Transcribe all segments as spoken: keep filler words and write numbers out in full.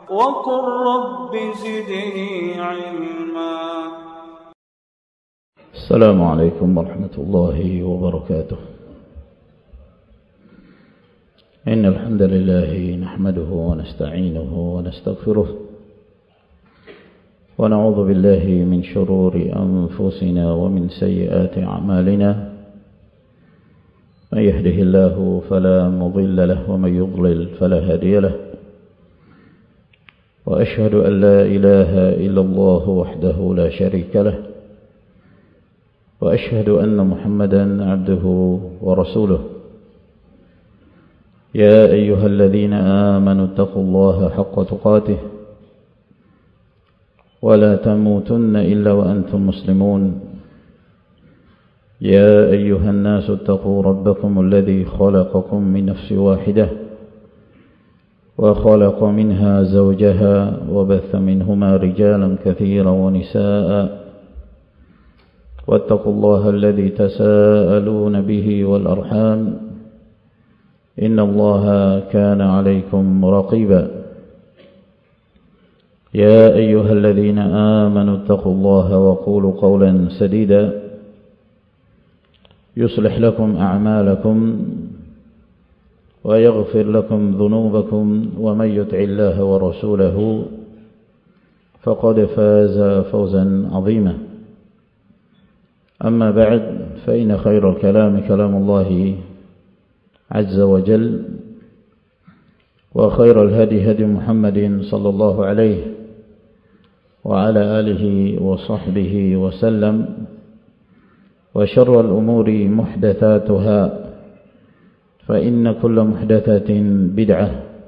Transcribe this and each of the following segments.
وقل رب زدني علما. السلام عليكم ورحمة الله وبركاته. إن الحمد لله نحمده ونستعينه ونستغفره ونعوذ بالله من شرور أنفسنا ومن سيئات أعمالنا. من يهده الله فلا مضل له ومن يضلل فلا هادي له. وأشهد أن لا إله إلا الله وحده لا شريك له. وأشهد أن محمدا عبده ورسوله. يا أيها الذين آمنوا اتقوا الله حق تقاته ولا تموتن إلا وأنتم مسلمون. يا أيها الناس اتقوا ربكم الذي خلقكم من نفس واحدة وخلق منها زوجها وبث منهما رجالا كثيرا ونساء. واتقوا الله الذي تساءلون به والأرحام إن الله كان عليكم رقيبا. يا أيها الذين آمنوا اتقوا الله وقولوا قولا سديدا يصلح لكم أعمالكم ويغفر لكم ذنوبكم ومن يطع الله ورسوله فقد فاز فوزا عظيما. أما بعد فإن خير الكلام كلام الله عز وجل وخير الهدي هدي محمد صلى الله عليه وعلى آله وصحبه وسلم. وشر الأمور محدثاتها فإن كل محدثة بدعة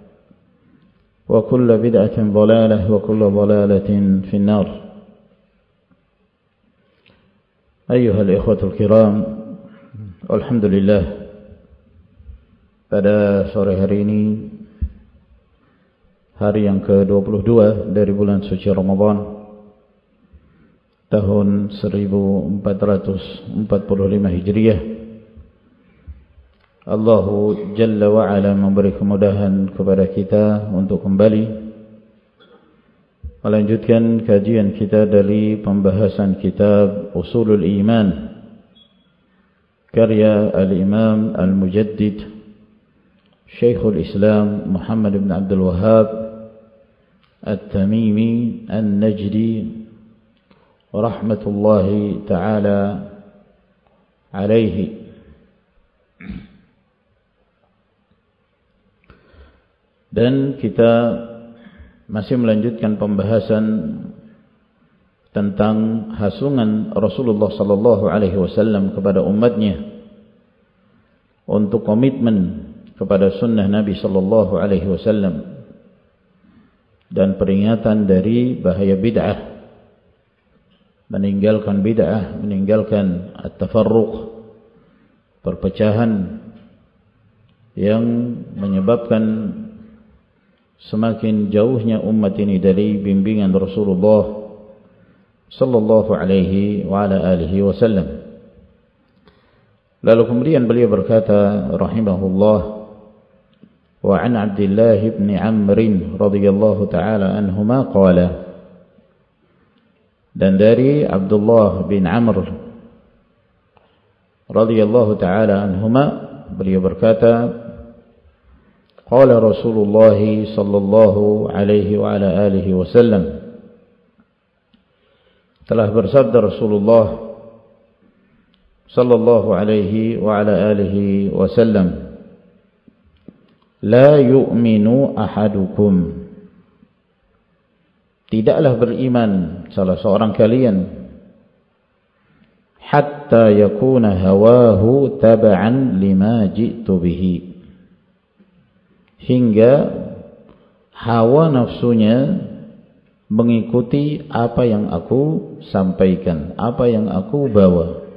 وكل بدعة ضلالة وكل ضلالة في النار. أيها الإخوة الكرام, Alhamdulillah, pada sore hari ini, hari yang ke dua puluh dua dari bulan suci Ramadan tahun seribu empat ratus empat puluh lima Hijriah, Allah Jalla wa'ala memberi kemudahan kepada kita untuk kembali melanjutkan kajian kita dari pembahasan kitab Usulul Iman karya Al-Imam Al-Mujaddid Syekhul Islam Muhammad bin Abdul Wahhab At-Tamimi An-Najdi rahmatullahi ta'ala alaihi. Dan kita masih melanjutkan pembahasan tentang hasungan Rasulullah sallallahu alaihi wasallam kepada umatnya untuk komitmen kepada sunnah Nabi sallallahu alaihi wasallam dan peringatan dari bahaya bid'ah, meninggalkan bid'ah, meninggalkan at-tafarruq, perpecahan yang menyebabkan semakin jauhnya umat ini dari bimbingan Rasulullah sallallahu alaihi wa ala alihi wasallam. Lalu kemudian beliau berkata rahimahullah, wa an Abdullah bin Amr radhiyallahu taala anhuma qala, dan dari Abdullah bin Amr radhiyallahu taala anhuma beliau berkata, qala Rasulullah sallallahu alaihi wa ala alihi wasallam, telah bersabda Rasulullah sallallahu alaihi wa ala alihi wasallam, la yu'minu ahadukum, tidaklah beriman salah seorang kalian, hatta yakuna hawahu taba'an lima ji'tu bihi, hingga hawa nafsunya mengikuti apa yang aku sampaikan, apa yang aku bawa.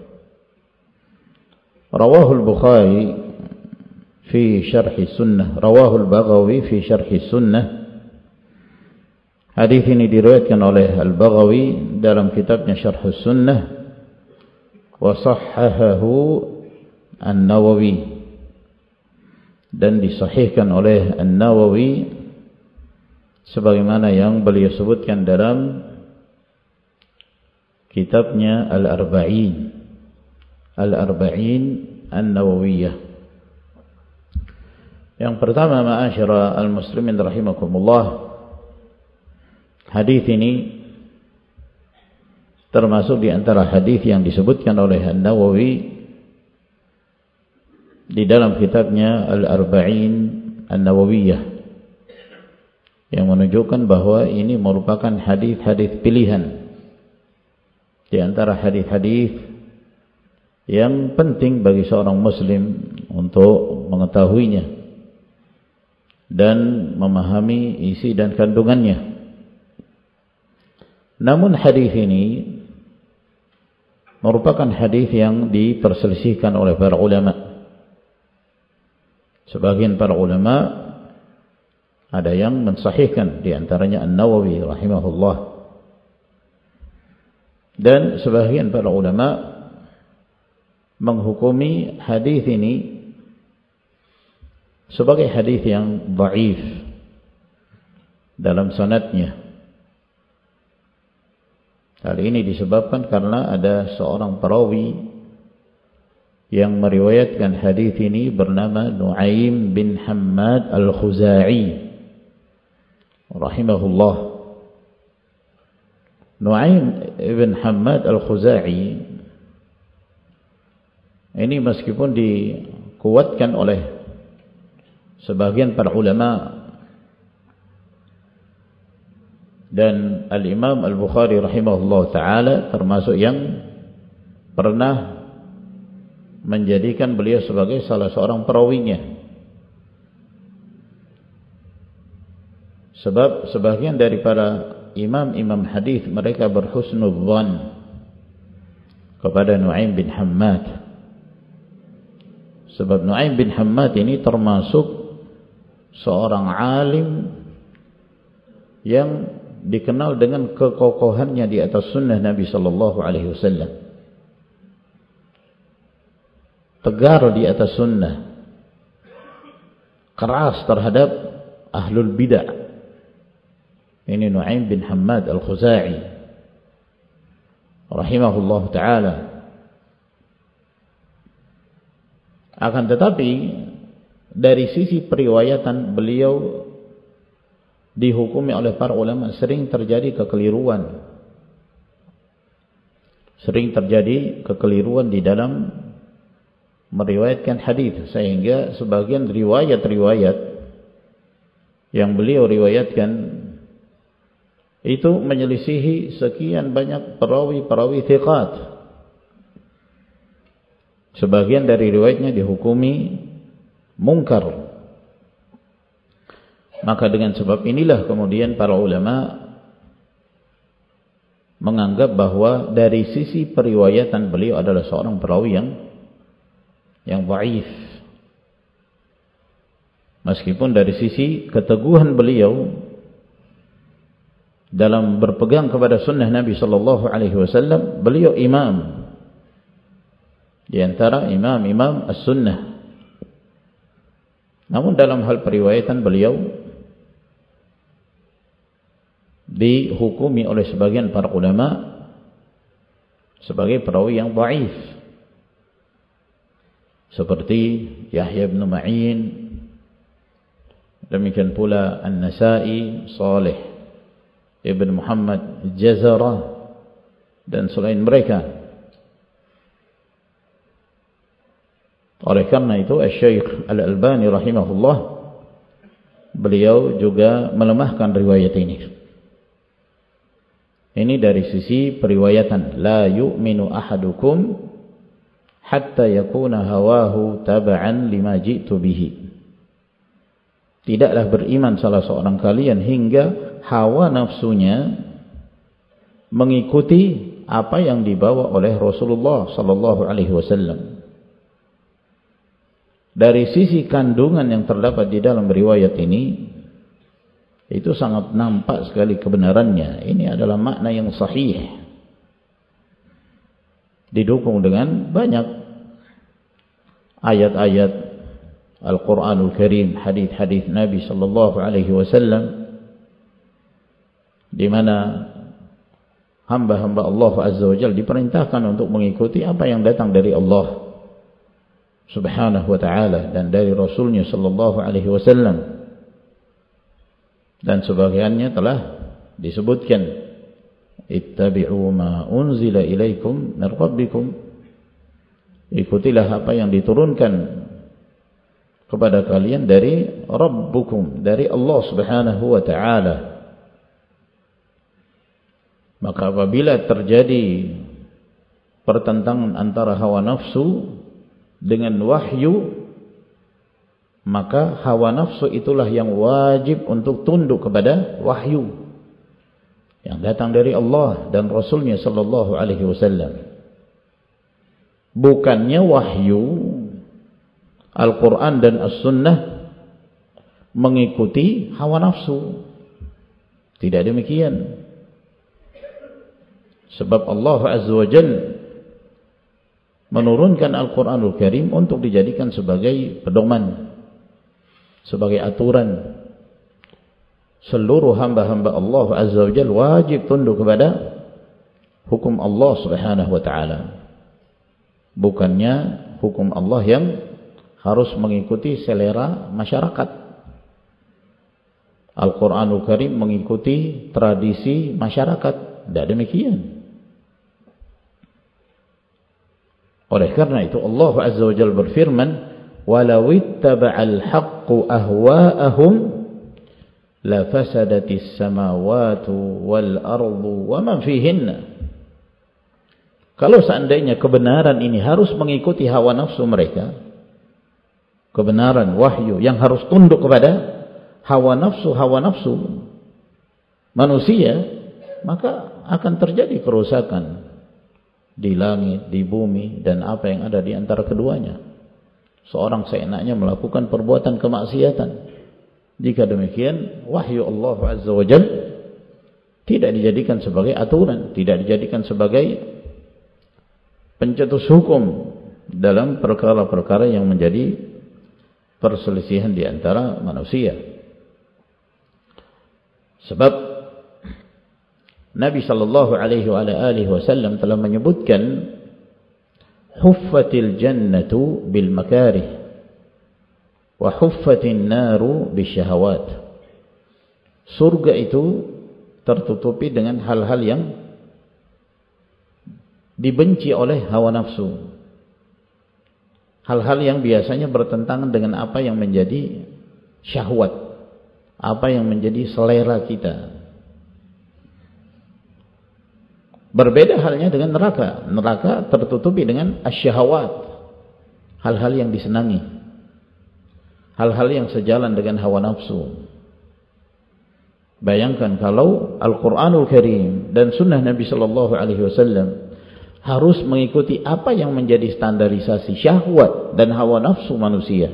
Rawahul Bukhari fi syarhi sunnah, rawahul Baghawi fi syarhi sunnah. Hadis ini diriwayatkan oleh Al-Baghawi dalam kitabnya Syarh Sunnah, wa sahhahahu An-Nawawi, dan disahihkan oleh An-Nawawi sebagaimana yang beliau sebutkan dalam kitabnya Al-Arba'in Al-Arba'in An-Nawawiyah. Yang pertama, ma'asyara al-muslimin rahimakumullah, hadis ini termasuk di antara hadis yang disebutkan oleh An-Nawawi di dalam kitabnya Al-Arba'in An-Nawawiyah, yang menunjukkan bahwa ini merupakan hadis-hadis pilihan di antara hadis-hadis yang penting bagi seorang muslim untuk mengetahuinya dan memahami isi dan kandungannya. Namun hadis ini merupakan hadis yang diperselisihkan oleh para ulama. Sebagian para ulama ada yang mensahihkan, di antaranya An-Nawawi rahimahullah, dan sebagian para ulama menghukumi hadis ini sebagai hadis yang dhaif dalam sanadnya. Hal ini disebabkan karena ada seorang perawi yang meriwayatkan hadis ini bernama Nu'aim bin Hammad Al-Khuzai rahimahullah. Nu'aim bin Hammad Al-Khuzai ini meskipun dikuatkan oleh sebagian para ulama dan Al-Imam Al-Bukhari rahimahullah ta'ala termasuk yang pernah menjadikan beliau sebagai salah seorang perawinya, sebab sebagian dari para imam-imam hadis mereka berhusnudzan kepada Nu'aim bin Hammad, sebab Nu'aim bin Hammad ini termasuk seorang alim yang dikenal dengan kekokohannya di atas sunnah Nabi sallallahu alaihi wasallam, tegar di atas sunnah, keras terhadap ahlul bid'ah. Ini Nu'aim bin Hammad Al-Khuzai rahimahullah ta'ala. Akan tetapi dari sisi periwayatan beliau dihukumi oleh para ulama sering terjadi kekeliruan. Sering terjadi kekeliruan di dalam meriwayatkan hadis, sehingga sebagian riwayat-riwayat yang beliau riwayatkan itu menyelisihi sekian banyak perawi-perawi thiqat. Sebagian dari riwayatnya dihukumi mungkar. Maka dengan sebab inilah kemudian para ulama menganggap bahwa dari sisi periwayatan beliau adalah seorang perawi yang yang dhaif. Meskipun dari sisi keteguhan beliau dalam berpegang kepada sunnah Nabi sallallahu alaihi wasallam, beliau imam di antara imam-imam as-sunnah. Namun dalam hal periwayatan beliau dihukumi oleh sebagian para ulama sebagai perawi yang dhaif, seperti Yahya bin Ma'in, demikian pula An-Nasa'i, Salih ibn Muhammad Jazarah, dan selain mereka. Oleh karena itu Asy-Syaikh Al-Albani rahimahullah, beliau juga melemahkan riwayat ini. Ini dari sisi periwayatan. La yu'minu ahadukum hatta yakuna hawahu taba'an lima ji'tu bihi. Tidaklah beriman salah seorang kalian hingga hawa nafsunya mengikuti apa yang dibawa oleh Rasulullah sallallahu alaihi wasallam. Dari sisi kandungan yang terdapat di dalam riwayat ini, itu sangat nampak sekali kebenarannya. Ini adalah makna yang sahih, didukung dengan banyak ayat-ayat Al-Quranul Karim, hadis-hadis Nabi sallallahu alaihi wasallam di mana hamba-hamba Allah Azza wa Jalla diperintahkan untuk mengikuti apa yang datang dari Allah Subhanahu wa ta'ala dan dari Rasulnya sallallahu alaihi wasallam. Dan sebagiannya telah disebutkan, ittabi'u ma unzila ilaikum min rabbikum, ikutilah apa yang diturunkan kepada kalian dari Rabbukum, dari Allah Subhanahu wa ta'ala. Maka apabila terjadi pertentangan antara hawa nafsu dengan wahyu, maka hawa nafsu itulah yang wajib untuk tunduk kepada wahyu yang datang dari Allah dan Rasulnya sallallahu alaihi wasallam. Bukannya wahyu Al-Quran dan As-Sunnah mengikuti hawa nafsu. Tidak demikian. Sebab Allah Azza wa Jalla menurunkan Al-Quranul Karim untuk dijadikan sebagai pedoman, sebagai aturan. Seluruh hamba-hamba Allah Azza wa Jalla wajib tunduk kepada hukum Allah Subhanahu wa ta'ala. Bukannya hukum Allah yang harus mengikuti selera masyarakat. Al-Quranul Karim mengikuti tradisi masyarakat. Tidak demikian. Oleh karena itu Allah Azza wa Jalla berfirman, "Walau ittaba'al haqqu ahwa'ahum la fasadatis samawati wal ardu wa man fihinna." Kalau seandainya kebenaran ini harus mengikuti hawa nafsu mereka, kebenaran wahyu yang harus tunduk kepada hawa nafsu hawa nafsu manusia, maka akan terjadi kerusakan di langit, di bumi, dan apa yang ada di antara keduanya. Seorang seenaknya melakukan perbuatan kemaksiatan. Jika demikian, wahyu Allah Azza wa Jalla tidak dijadikan sebagai aturan, tidak dijadikan sebagai pencetus hukum dalam perkara-perkara yang menjadi perselisihan di antara manusia. Sebab Nabi sallallahu alaihi wa alihi wasallam telah menyebutkan, huffatil jannatu bil makarih wa huffatin naru bisyahawat. Surga itu tertutupi dengan hal-hal yang dibenci oleh hawa nafsu, hal-hal yang biasanya bertentangan dengan apa yang menjadi syahwat, apa yang menjadi selera kita. Berbeda halnya dengan neraka. Neraka tertutupi dengan asyahawat, hal-hal yang disenangi, hal-hal yang sejalan dengan hawa nafsu. Bayangkan kalau Al-Quranul Karim dan Sunnah Nabi Sallallahu Alaihi Wasallam harus mengikuti apa yang menjadi standarisasi syahwat dan hawa nafsu manusia,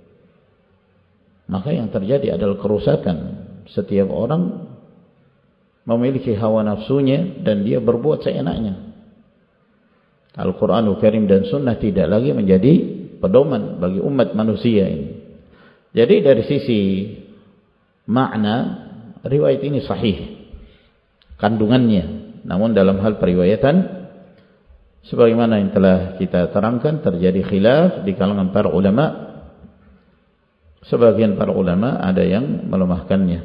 maka yang terjadi adalah kerusakan. Setiap orang memiliki hawa nafsunya dan dia berbuat seenaknya. Al-Quranul Karim dan Sunnah tidak lagi menjadi pedoman bagi umat manusia ini. Jadi dari sisi makna, riwayat ini sahih kandungannya. Namun dalam hal periwayatan, sebagaimana yang telah kita terangkan, terjadi khilaf di kalangan para ulama. Sebagian para ulama ada yang melemahkannya.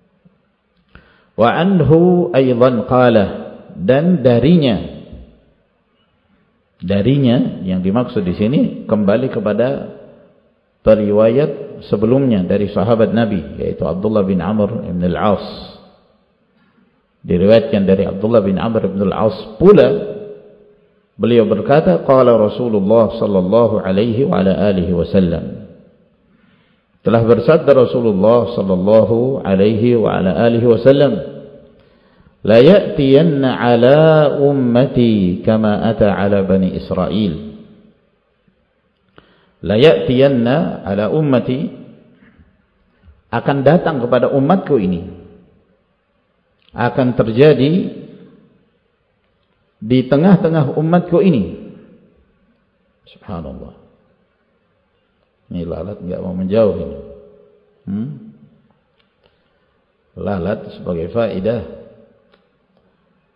Wa anhu aidan qala, dan darinya, darinya yang dimaksud di sini kembali kepada periwayat sebelumnya dari sahabat Nabi, yaitu Abdullah bin Amr bin al-As. Diriwayatkan dari Abdullah bin Amr bin al-As pula, beliau berkata, qala Rasulullah sallallahu alaihi wa ala alihi wasallam, telah bersabda Rasulullah sallallahu alaihi wa ala alihi wasallam, la ya'tiyanna ala ummati kama ata ala bani Israil. La ya'tiyanna ala ummati, akan datang kepada umatku ini, akan terjadi di tengah-tengah umatku ini. Subhanallah. Ini lalat enggak mau menjauh ini. Hmm? Lalat sebagai faedah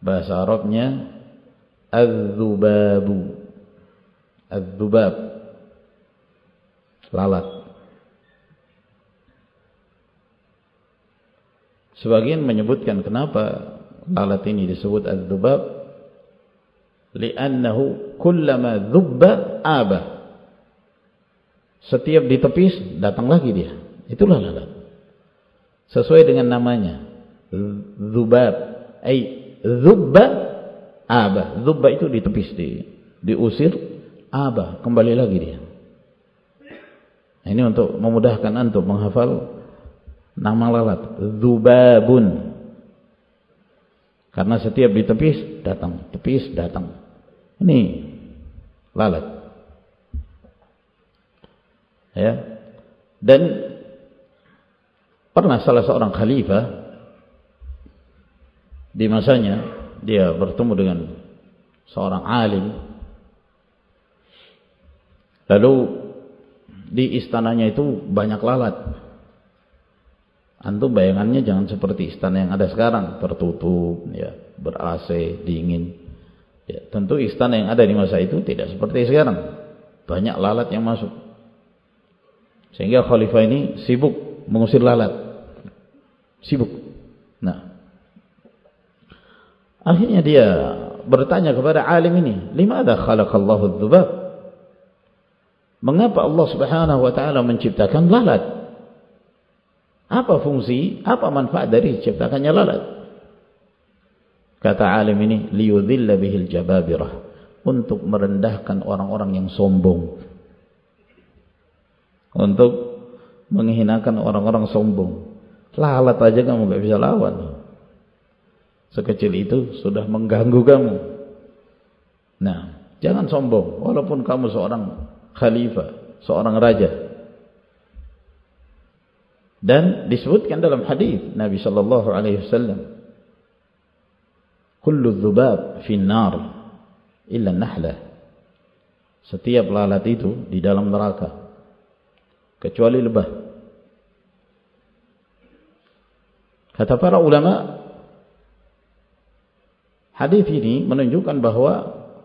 bahasa Arabnya adzubabu. Adzubab, lalat. Sebagian menyebutkan kenapa lalat ini disebut adzubab, li'annahu kullama dzubba aba. Setiap ditepis datang lagi dia. Itulah lalat. Sesuai dengan namanya. Dzubab, ai dzubba aba. Dzubba itu ditepis, di diusir. Aba, kembali lagi dia. Nah, ini untuk memudahkan antum menghafal nama lalat, dzubabun. Karena setiap ditepis datang, tepis datang. Ini lalat. Ya. Dan pernah salah seorang khalifah di masanya dia bertemu dengan seorang alim. Lalu di istananya itu banyak lalat. Antum bayangannya jangan seperti istana yang ada sekarang, tertutup, ya, ber-A C, dingin. Ya, tentu istana yang ada di masa itu tidak seperti sekarang. Banyak lalat yang masuk. Sehingga khalifah ini sibuk mengusir lalat. Sibuk. Nah, akhirnya dia bertanya kepada alim ini, "Limadha khalaqallahu adz-dzubab?" Mengapa Allah Subhanahu wa taala menciptakan lalat? Apa fungsi, apa manfaat dari diciptakannya lalat? Kata alim ini, liyudhilla bihil jababirah, untuk merendahkan orang-orang yang sombong. Untuk menghinakan orang-orang sombong. Lalat aja kamu gak bisa lawan. Sekecil itu sudah mengganggu kamu. Nah, jangan sombong walaupun kamu seorang khalifah, seorang raja. Dan disebutkan dalam hadis Nabi sallallahu alaihi wasallam, kullu dzubab fin nar illa an-nahlah. Setiap lalat itu di dalam neraka kecuali lebah. Kata para ulama, hadis ini menunjukkan bahwa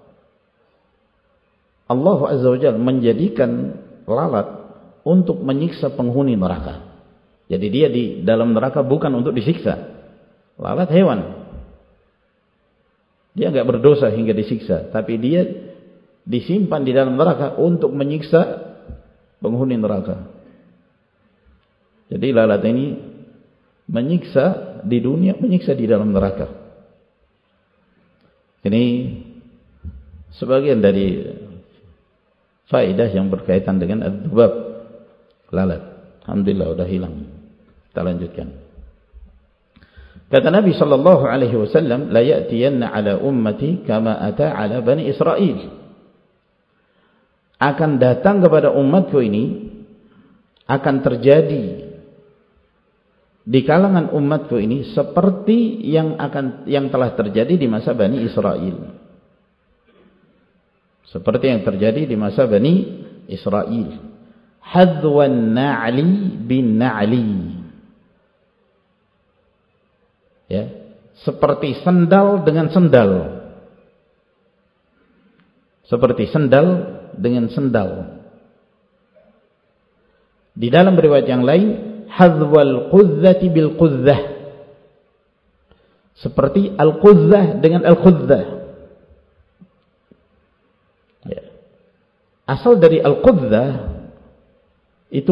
Allah Azza wa Jalla menjadikan lalat untuk menyiksa penghuni neraka. Jadi dia di dalam neraka bukan untuk disiksa. Lalat hewan. Dia enggak berdosa hingga disiksa, tapi dia disimpan di dalam neraka untuk menyiksa penghuni neraka. Jadi lalat ini menyiksa di dunia, menyiksa di dalam neraka. Ini sebagian dari faedah yang berkaitan dengan adzubab, lalat. Alhamdulillah sudah hilang. Kita lanjutkan. Kata Nabi sallallahu alaihi wasallam, la ya'tiyanna ala ummati kama ata ala bani Israil. Akan datang kepada umatku ini, akan terjadi di kalangan umatku ini seperti yang akan yang telah terjadi di masa Bani Israil. Seperti yang terjadi di masa Bani Israil. Hadwan na'li bin na'li. Ya, seperti sendal dengan sendal. Seperti sendal dengan sendal. Di dalam riwayat yang lain, hadwal qudzati bil qudzah. Seperti al-qudzah dengan al-qudzah. Ya. Asal dari al-qudzah itu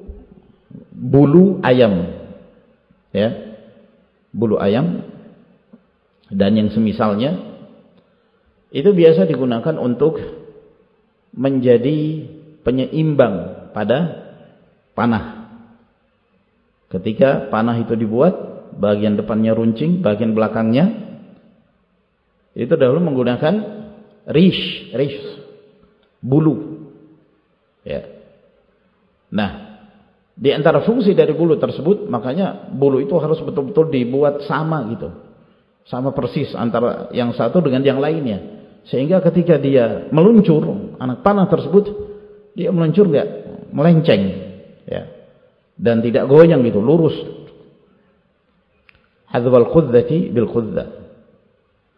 bulu ayam. Ya. Bulu ayam dan yang semisalnya itu biasa digunakan untuk menjadi penyeimbang pada panah. Ketika panah itu dibuat, bagian depannya runcing, bagian belakangnya itu dahulu menggunakan rish, rish, bulu. Ya. Nah, di antara fungsi dari bulu tersebut, makanya bulu itu harus betul-betul dibuat sama gitu. Sama persis antara yang satu dengan yang lainnya. Sehingga ketika dia meluncur, anak panah tersebut, dia meluncur enggak melenceng. Ya. Dan tidak goyang gitu, lurus. Hadzwal qudzati bil qudzah.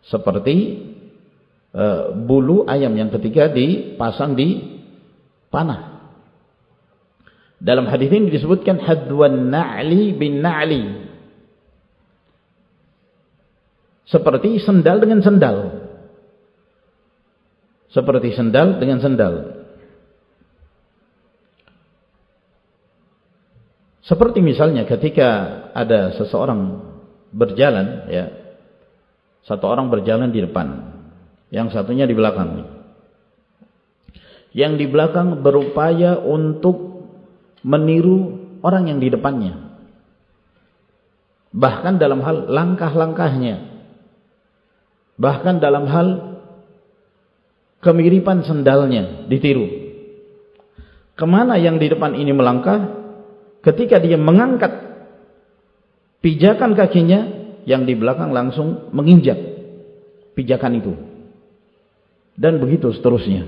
seperti uh, bulu ayam yang ketika dipasang di panah. Dalam hadis ini disebutkan hadwan na'li bin na'li, seperti sendal dengan sendal, seperti sendal dengan sendal. Seperti misalnya ketika ada seseorang berjalan, ya, satu orang berjalan di depan, yang satunya di belakang. Yang di belakang berupaya untuk meniru orang yang di depannya, bahkan dalam hal langkah-langkahnya, bahkan dalam hal kemiripan sendalnya ditiru. Kemana yang di depan ini melangkah, ketika dia mengangkat pijakan kakinya, yang di belakang langsung menginjak pijakan itu, dan begitu seterusnya.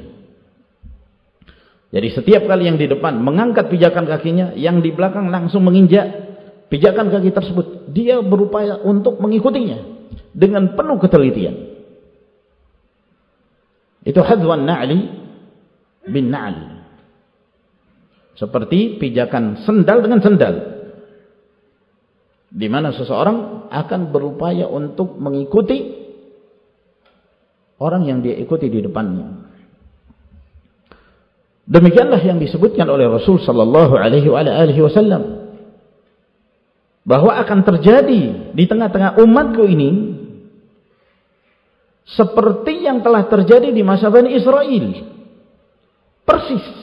Jadi setiap kali yang di depan mengangkat pijakan kakinya, yang di belakang langsung menginjak pijakan kaki tersebut. Dia berupaya untuk mengikutinya dengan penuh ketelitian. Itu hadwan na'li bin na'li, seperti pijakan sendal dengan sendal, di mana seseorang akan berupaya untuk mengikuti orang yang dia ikuti di depannya. Demikianlah yang disebutkan oleh Rasul sallallahu alaihi wasallam, bahwa akan terjadi di tengah-tengah umatku ini seperti yang telah terjadi di masa Bani Israel. Persis.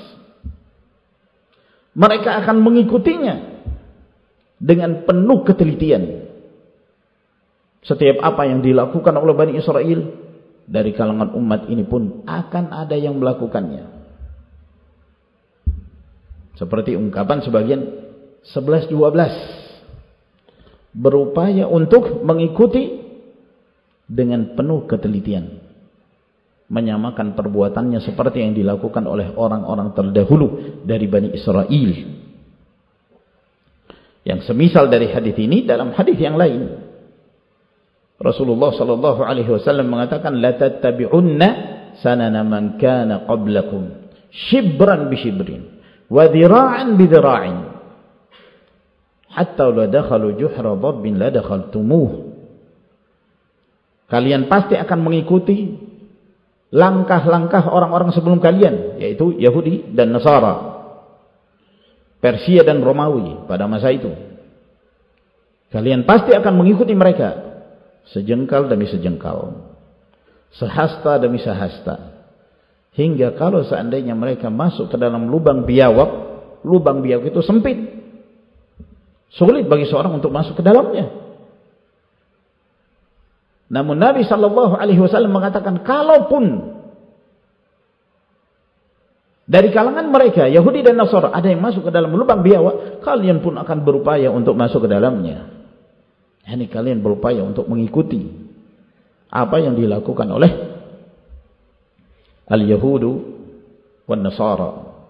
Mereka akan mengikutinya dengan penuh ketelitian. Setiap apa yang dilakukan oleh Bani Israel, dari kalangan umat ini pun akan ada yang melakukannya. Seperti ungkapan sebagian sebelas dua belas, berupaya untuk mengikuti dengan penuh ketelitian, menyamakan perbuatannya seperti yang dilakukan oleh orang-orang terdahulu dari Bani Israel. Yang semisal dari hadis ini dalam hadis yang lain, Rasulullah sallallahu alaihi wasallam mengatakan, la tattabi'unna sanana man kana qablakum shibran bi shibrin wa dhira'an bi dhira'in hatta la dakhalu juhra dhabbin la dakhaltumuh. Kalian pasti akan mengikuti langkah-langkah orang-orang sebelum kalian, yaitu Yahudi dan Nasara, Persia dan Romawi pada masa itu. Kalian pasti akan mengikuti mereka, sejengkal demi sejengkal, sehasta demi sehasta, hingga kalau seandainya mereka masuk ke dalam lubang biawak, lubang biawak itu sempit, sulit bagi seorang untuk masuk ke dalamnya. Namun Nabi sallallahu alaihi wasallam mengatakan, kalaupun dari kalangan mereka Yahudi dan Nasara ada yang masuk ke dalam lubang biawak, kalian pun akan berupaya untuk masuk ke dalamnya. Yani kalian berupaya untuk mengikuti apa yang dilakukan oleh al-Yahudu wan Nasara.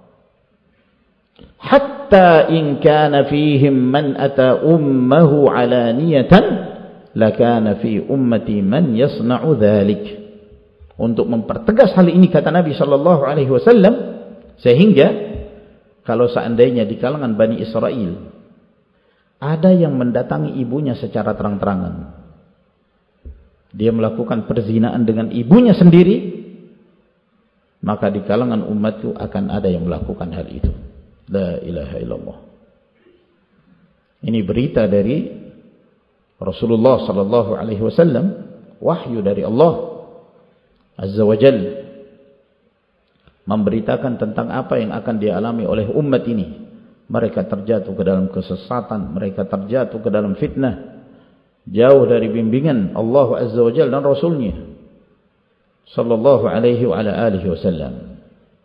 Hatta in kana fihim man ata ummahu alaniyatan lakana fi ummati man yasna'u dhalik. Untuk mempertegas hal ini kata Nabi sallallahu alaihi wasallam, sehingga kalau seandainya di kalangan Bani Israel ada yang mendatangi ibunya secara terang-terangan, dia melakukan perzinaan dengan ibunya sendiri, maka di kalangan umatku akan ada yang melakukan hal itu. La ilaha illallah. Ini berita dari Rasulullah sallallahu alaihi wasallam, wahyu dari Allah Azza wa Jalla, memberitakan tentang apa yang akan dialami oleh umat ini. Mereka terjatuh ke dalam kesesatan, mereka terjatuh ke dalam fitnah, jauh dari bimbingan Allah Azza wa Jalla dan Rasulnya sallallahu alaihi wa ala alihi wasallam.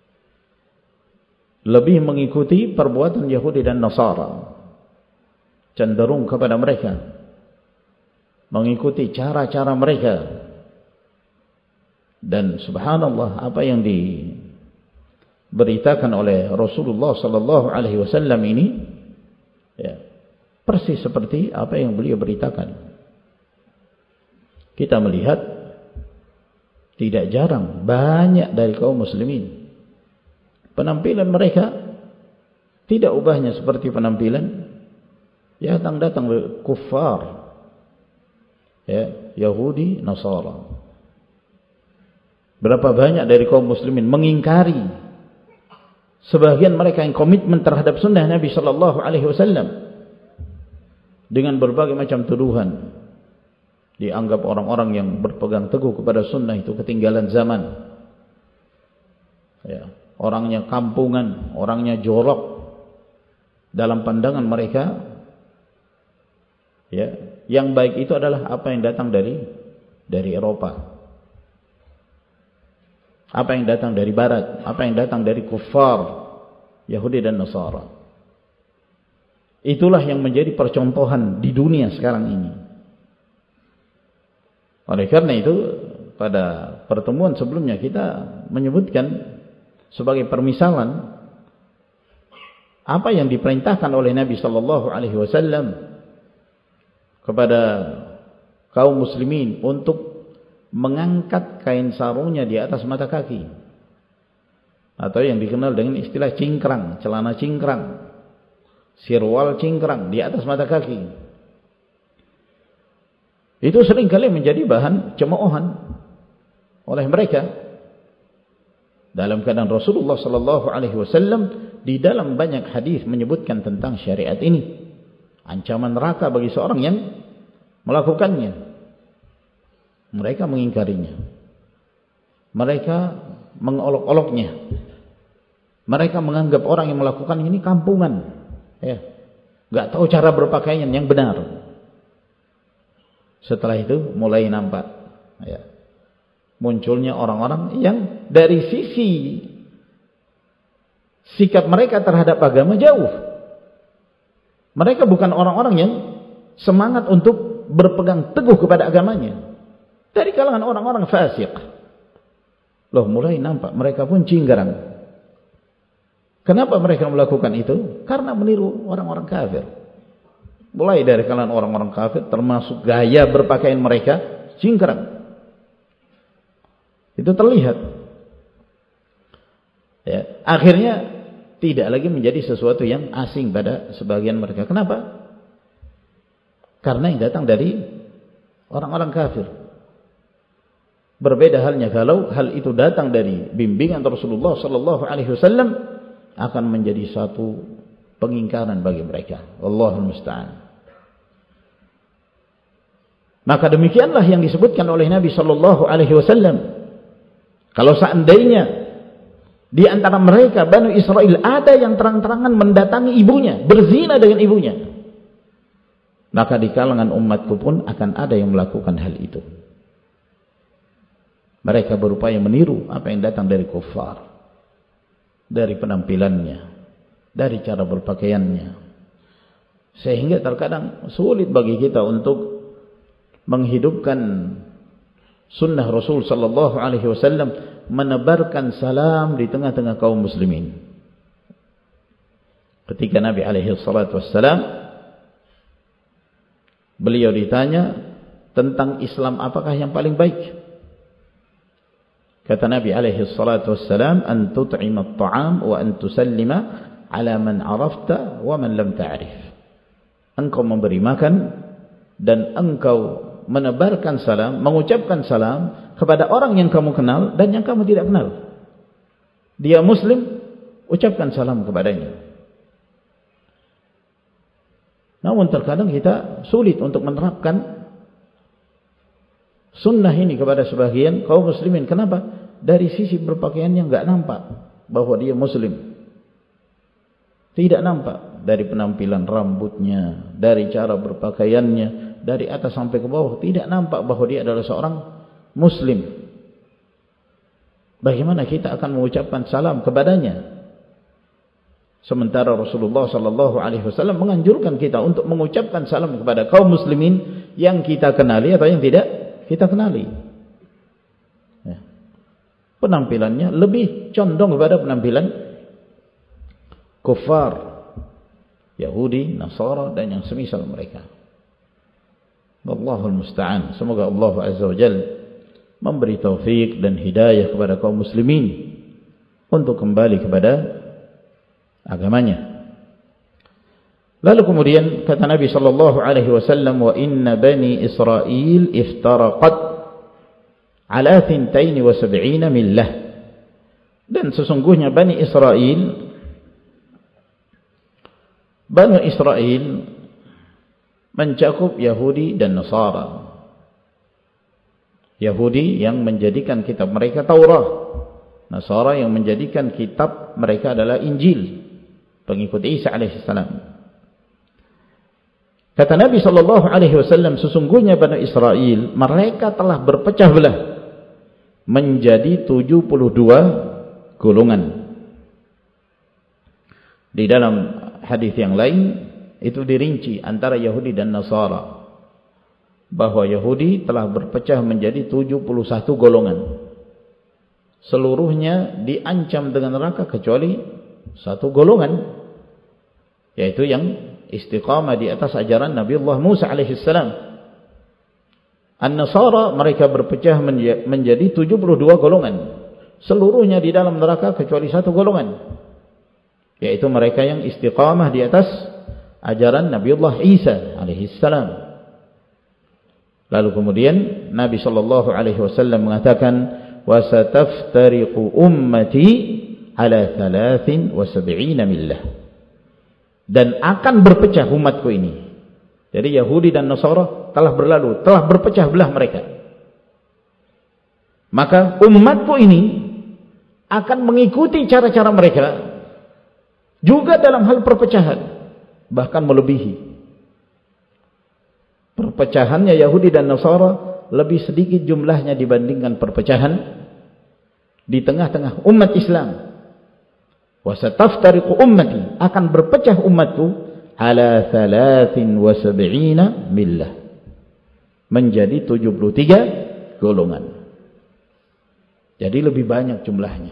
Lebih mengikuti perbuatan Yahudi dan Nasara, cenderung kepada mereka, mengikuti cara-cara mereka. Dan subhanallah, apa yang diberitakan oleh Rasulullah sallallahu alaihi wasallam ini, ya, persis seperti apa yang beliau beritakan. Kita melihat tidak jarang banyak dari kaum muslimin penampilan mereka tidak ubahnya seperti penampilan ya datang-datang kufar, ya, Yahudi, Nasara. Berapa banyak dari kaum muslimin mengingkari sebagian mereka yang komitmen terhadap sunnah Nabi Sallallahu Alaihi Wasallam dengan berbagai macam tuduhan. Dianggap orang-orang yang berpegang teguh kepada sunnah itu ketinggalan zaman, ya, orangnya kampungan, orangnya jorok dalam pandangan mereka. Ya, yang baik itu adalah apa yang datang dari dari Eropa, apa yang datang dari Barat, apa yang datang dari kufar Yahudi dan Nasara. Itulah yang menjadi percontohan di dunia sekarang ini. Oleh karena itu, pada pertemuan sebelumnya kita menyebutkan sebagai permisalan apa yang diperintahkan oleh Nabi Sallallahu Alaihi Wasallam kepada kaum muslimin untuk mengangkat kain sarungnya di atas mata kaki, atau yang dikenal dengan istilah cingkrang, celana cingkrang, sirwal cingkrang di atas mata kaki. Itu seringkali menjadi bahan cemoohan oleh mereka. Dalam keadaan Rasulullah Sallallahu Alaihi Wasallam di dalam banyak hadis menyebutkan tentang syariat ini, ancaman neraka bagi seorang yang melakukannya. Mereka mengingkarinya, mereka mengolok-oloknya, mereka menganggap orang yang melakukan ini kampungan, ya, nggak tahu cara berpakaian yang benar. Setelah itu mulai nampak, ya, munculnya orang-orang yang dari sisi sikap mereka terhadap agama jauh. Mereka bukan orang-orang yang semangat untuk berpegang teguh kepada agamanya. Dari kalangan orang-orang fasik. Loh, mulai nampak mereka pun cingkrang. Kenapa mereka melakukan itu? Karena meniru orang-orang kafir. Mulai dari kalangan orang-orang kafir, termasuk gaya berpakaian mereka cingkrang. Itu terlihat. Ya, akhirnya tidak lagi menjadi sesuatu yang asing pada sebagian mereka. Kenapa? Karena yang datang dari orang-orang kafir. Berbeda halnya kalau hal itu datang dari bimbingan Rasulullah Sallallahu Alaihi Wasallam, akan menjadi satu pengingkaran bagi mereka. Wallahul musta'an. Maka demikianlah yang disebutkan oleh Nabi Sallallahu Alaihi Wasallam. Kalau seandainya di antara mereka Banu Israel ada yang terang-terangan mendatangi ibunya, berzina dengan ibunya, maka di kalangan umatku pun akan ada yang melakukan hal itu. Mereka berupaya meniru apa yang datang dari kufar, dari penampilannya, dari cara berpakaiannya, sehingga terkadang sulit bagi kita untuk menghidupkan sunnah Rasul Sallallahu Alaihi Wasallam, menebarkan salam di tengah-tengah kaum muslimin. Ketika Nabi Alaihi Wasallam beliau ditanya tentang Islam apakah yang paling baik, kata Nabi Alaihi Wasallam, an tut'ima at-ta'am wa an tusallima ala man arafta wa man lam ta'rif. Engkau memberi makan dan engkau menebarkan salam, mengucapkan salam kepada orang yang kamu kenal dan yang kamu tidak kenal. Dia muslim, ucapkan salam kepadanya. Namun terkadang kita sulit untuk menerapkan sunnah ini kepada sebagian kaum muslimin. Kenapa? Dari sisi berpakaiannya nggak nampak bahwa dia muslim. Tidak nampak dari penampilan rambutnya, dari cara berpakaiannya, dari atas sampai ke bawah tidak nampak bahwa dia adalah seorang muslim. Bagaimana kita akan mengucapkan salam kepadanya? Sementara Rasulullah Sallallahu Alaihi Wasallam menganjurkan kita untuk mengucapkan salam kepada kaum muslimin yang kita kenali atau yang tidak kita kenali. Ya. Penampilannya lebih condong kepada penampilan kufar, Yahudi, Nasara dan yang semisal mereka. Wallahul musta'an. Semoga Allah Azza wa Jalla memberi taufik dan hidayah kepada kaum muslimin untuk kembali kepada agamanya. Lalu kemudian kata Nabi sallallahu alaihi wasallam, wa inna bani Israil iftaraqat ala thintain wa sab'ina millah. Dan sesungguhnya Bani Israil Bani Israil mencakup Yahudi dan Nasara. Yahudi yang menjadikan kitab mereka Taurat, Nasara yang menjadikan kitab mereka adalah Injil, pengikut Isa alaihissalam. Kata Nabi sallallahu alaihi wasallam, sesungguhnya Bani Israil mereka telah berpecah belah menjadi tujuh puluh dua golongan. Di dalam hadis yang lain itu dirinci antara Yahudi dan Nasara, bahwa Yahudi telah berpecah menjadi tujuh puluh satu golongan. Seluruhnya diancam dengan neraka kecuali satu golongan, yaitu yang istiqamah di atas ajaran Nabiullah Musa alaihissalam. An-Nasara mereka berpecah menjadi tujuh puluh dua golongan. Seluruhnya di dalam neraka kecuali satu golongan, yaitu mereka yang istiqamah di atas ajaran Nabiullah Isa alaihissalam. Lalu kemudian Nabi sallallahu alaihi wasallam mengatakan, wa sataftariqu ummati ala thalathin wa sab'ina millah. Dan akan berpecah umatku ini. Jadi Yahudi dan Nasara telah berlalu, telah berpecah belah mereka. Maka umatku ini akan mengikuti cara-cara mereka juga dalam hal perpecahan, bahkan melebihi. Perpecahannya Yahudi dan Nasara lebih sedikit jumlahnya dibandingkan perpecahan di tengah-tengah umat Islam. Wa sataftariqu ummati, akan berpecah umatku ala thalathin wa sab'ina millah, menjadi tujuh puluh tiga golongan. Jadi lebih banyak jumlahnya.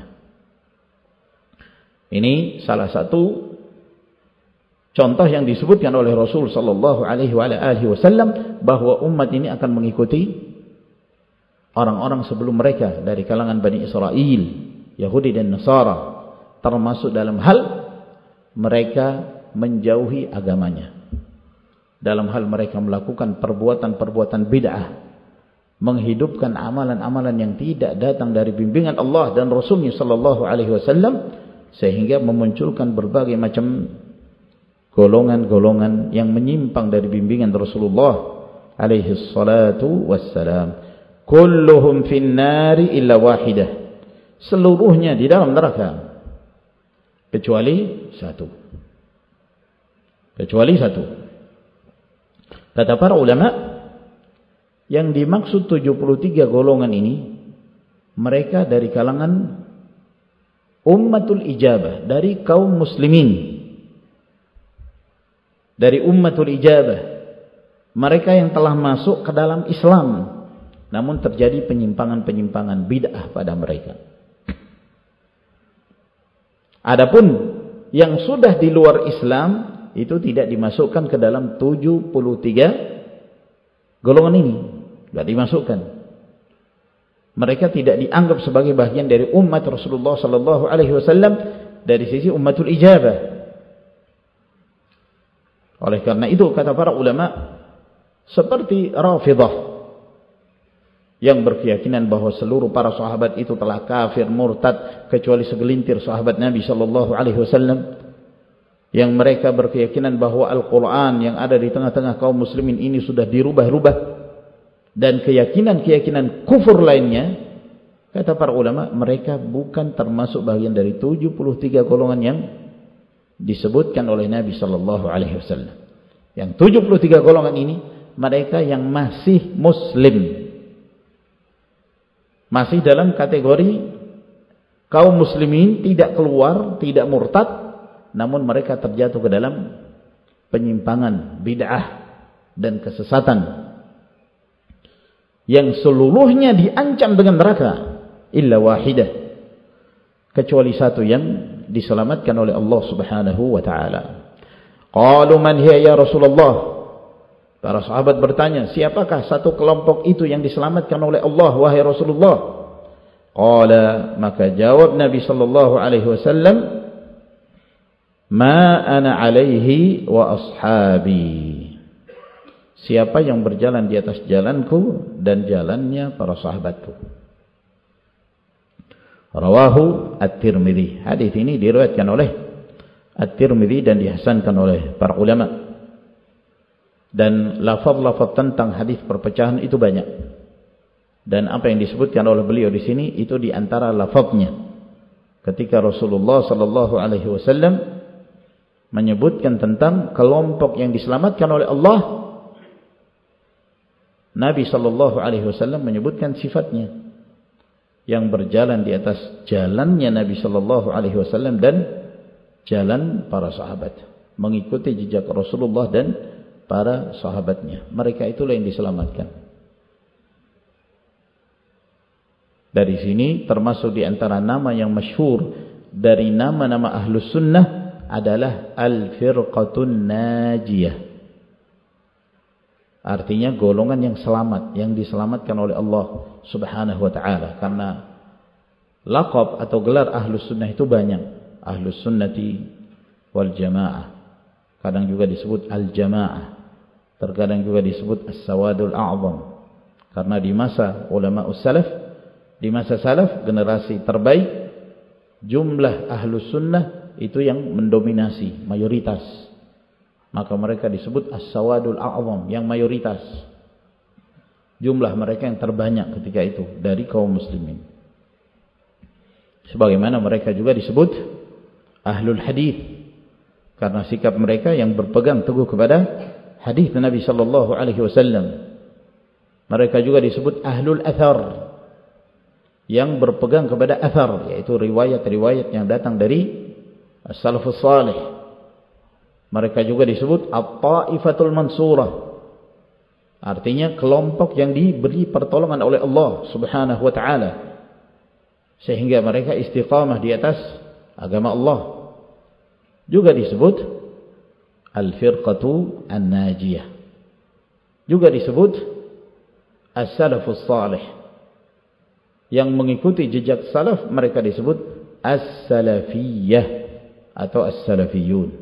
Ini salah satu contoh yang disebutkan oleh Rasul sallallahu alaihi wasallam, bahwa umat ini akan mengikuti orang-orang sebelum mereka dari kalangan Bani Israil, Yahudi dan Nasara, termasuk dalam hal mereka menjauhi agamanya, dalam hal mereka melakukan perbuatan-perbuatan bid'ah, menghidupkan amalan-amalan yang tidak datang dari bimbingan Allah dan Rasulnya sallallahu alaihi wasallam, sehingga memunculkan berbagai macam golongan-golongan yang menyimpang dari bimbingan Rasulullah alaihi salatu wassalam. Kulluhum fin nari illa wahidah, seluruhnya di dalam neraka kecuali satu. Kecuali satu. Kata para ulama, yang dimaksud tujuh puluh tiga golongan ini, mereka dari kalangan ummatul ijabah, dari kaum muslimin, dari ummatul ijabah, mereka yang telah masuk ke dalam Islam, namun terjadi penyimpangan-penyimpangan bid'ah pada mereka. Adapun yang sudah di luar Islam itu tidak dimasukkan ke dalam tujuh puluh tiga golongan ini, tidak dimasukkan. Mereka tidak dianggap sebagai bagian dari umat Rasulullah sallallahu alaihi wasallam dari sisi ummatul ijabah. Oleh karena itu kata para ulama, seperti Rafidah yang berkeyakinan bahwa seluruh para sahabat itu telah kafir murtad kecuali segelintir sahabat Nabi sallallahu alaihi wasallam, yang mereka berkeyakinan bahwa Al-Qur'an yang ada di tengah-tengah kaum muslimin ini sudah dirubah-rubah, dan keyakinan-keyakinan kufur lainnya, kata para ulama, mereka bukan termasuk bagian dari tujuh puluh tiga golongan yang disebutkan oleh Nabi sallallahu alaihi wasallam. Yang tujuh puluh tiga golongan ini mereka yang masih muslim, masih dalam kategori kaum muslimin, tidak keluar, tidak murtad, namun mereka terjatuh ke dalam penyimpangan, bid'ah dan kesesatan yang seluruhnya diancam dengan neraka illa wahidah, kecuali satu yang diselamatkan oleh Allah Subhanahu wa taala. Qalu man hiya ya Rasulullah? Para sahabat bertanya, siapakah satu kelompok itu yang diselamatkan oleh Allah wahai Rasulullah? Qala, maka jawab Nabi sallallahu alaihi wasallam, ma ana alaihi wa ashabi. Siapa yang berjalan di atas jalanku dan jalannya para sahabatku. Rawahu At-Tirmidzi. Hadis ini diriwayatkan oleh At-Tirmidzi dan dihasankan oleh para ulama. Dan lafaz-lafaz tentang hadis perpecahan itu banyak. Dan apa yang disebutkan oleh beliau di sini itu di antara lafaznya. Ketika Rasulullah sallallahu alaihi wasallam menyebutkan tentang kelompok yang diselamatkan oleh Allah, Nabi sallallahu alaihi wasallam menyebutkan sifatnya yang berjalan di atas jalannya Nabi sallallahu alaihi wasallam dan jalan para sahabat, mengikuti jejak Rasulullah dan para sahabatnya. Mereka itulah yang diselamatkan. Dari sini termasuk di antara nama yang masyhur dari nama-nama Ahlus Sunnah adalah Al-Firqatun Najiyah. Artinya golongan yang selamat, yang diselamatkan oleh Allah Subhanahu wa taala. Karena laqab atau gelar Ahlus Sunnah itu banyak. Ahlus Sunnati wal Jamaah. Kadang juga disebut Al-Jamaah. Terkadang juga disebut As-Sawadul A'zam. Karena di masa ulama salaf, di masa salaf generasi terbaik, jumlah Ahlus Sunnah itu yang mendominasi, mayoritas. Maka mereka disebut As-Sawadul A'zam, yang mayoritas. Jumlah mereka yang terbanyak ketika itu dari kaum muslimin. Sebagaimana mereka juga disebut Ahlul Hadis, karena sikap mereka yang berpegang teguh kepada hadis Nabi sallallahu alaihi wasallam. Mereka juga disebut Ahlul Athar, yang berpegang kepada athar, yaitu riwayat-riwayat yang datang dari as-salafus salih. Mereka juga disebut At-Ta'ifatul Mansurah, artinya kelompok yang diberi pertolongan oleh Allah Subhanahu wa taala, sehingga mereka istiqamah di atas agama Allah. Juga disebut Al-Firqatu An-Najiyah. Juga disebut As-Salafus Salih, yang mengikuti jejak salaf. Mereka disebut As-Salafiyah atau As-Salafiyun.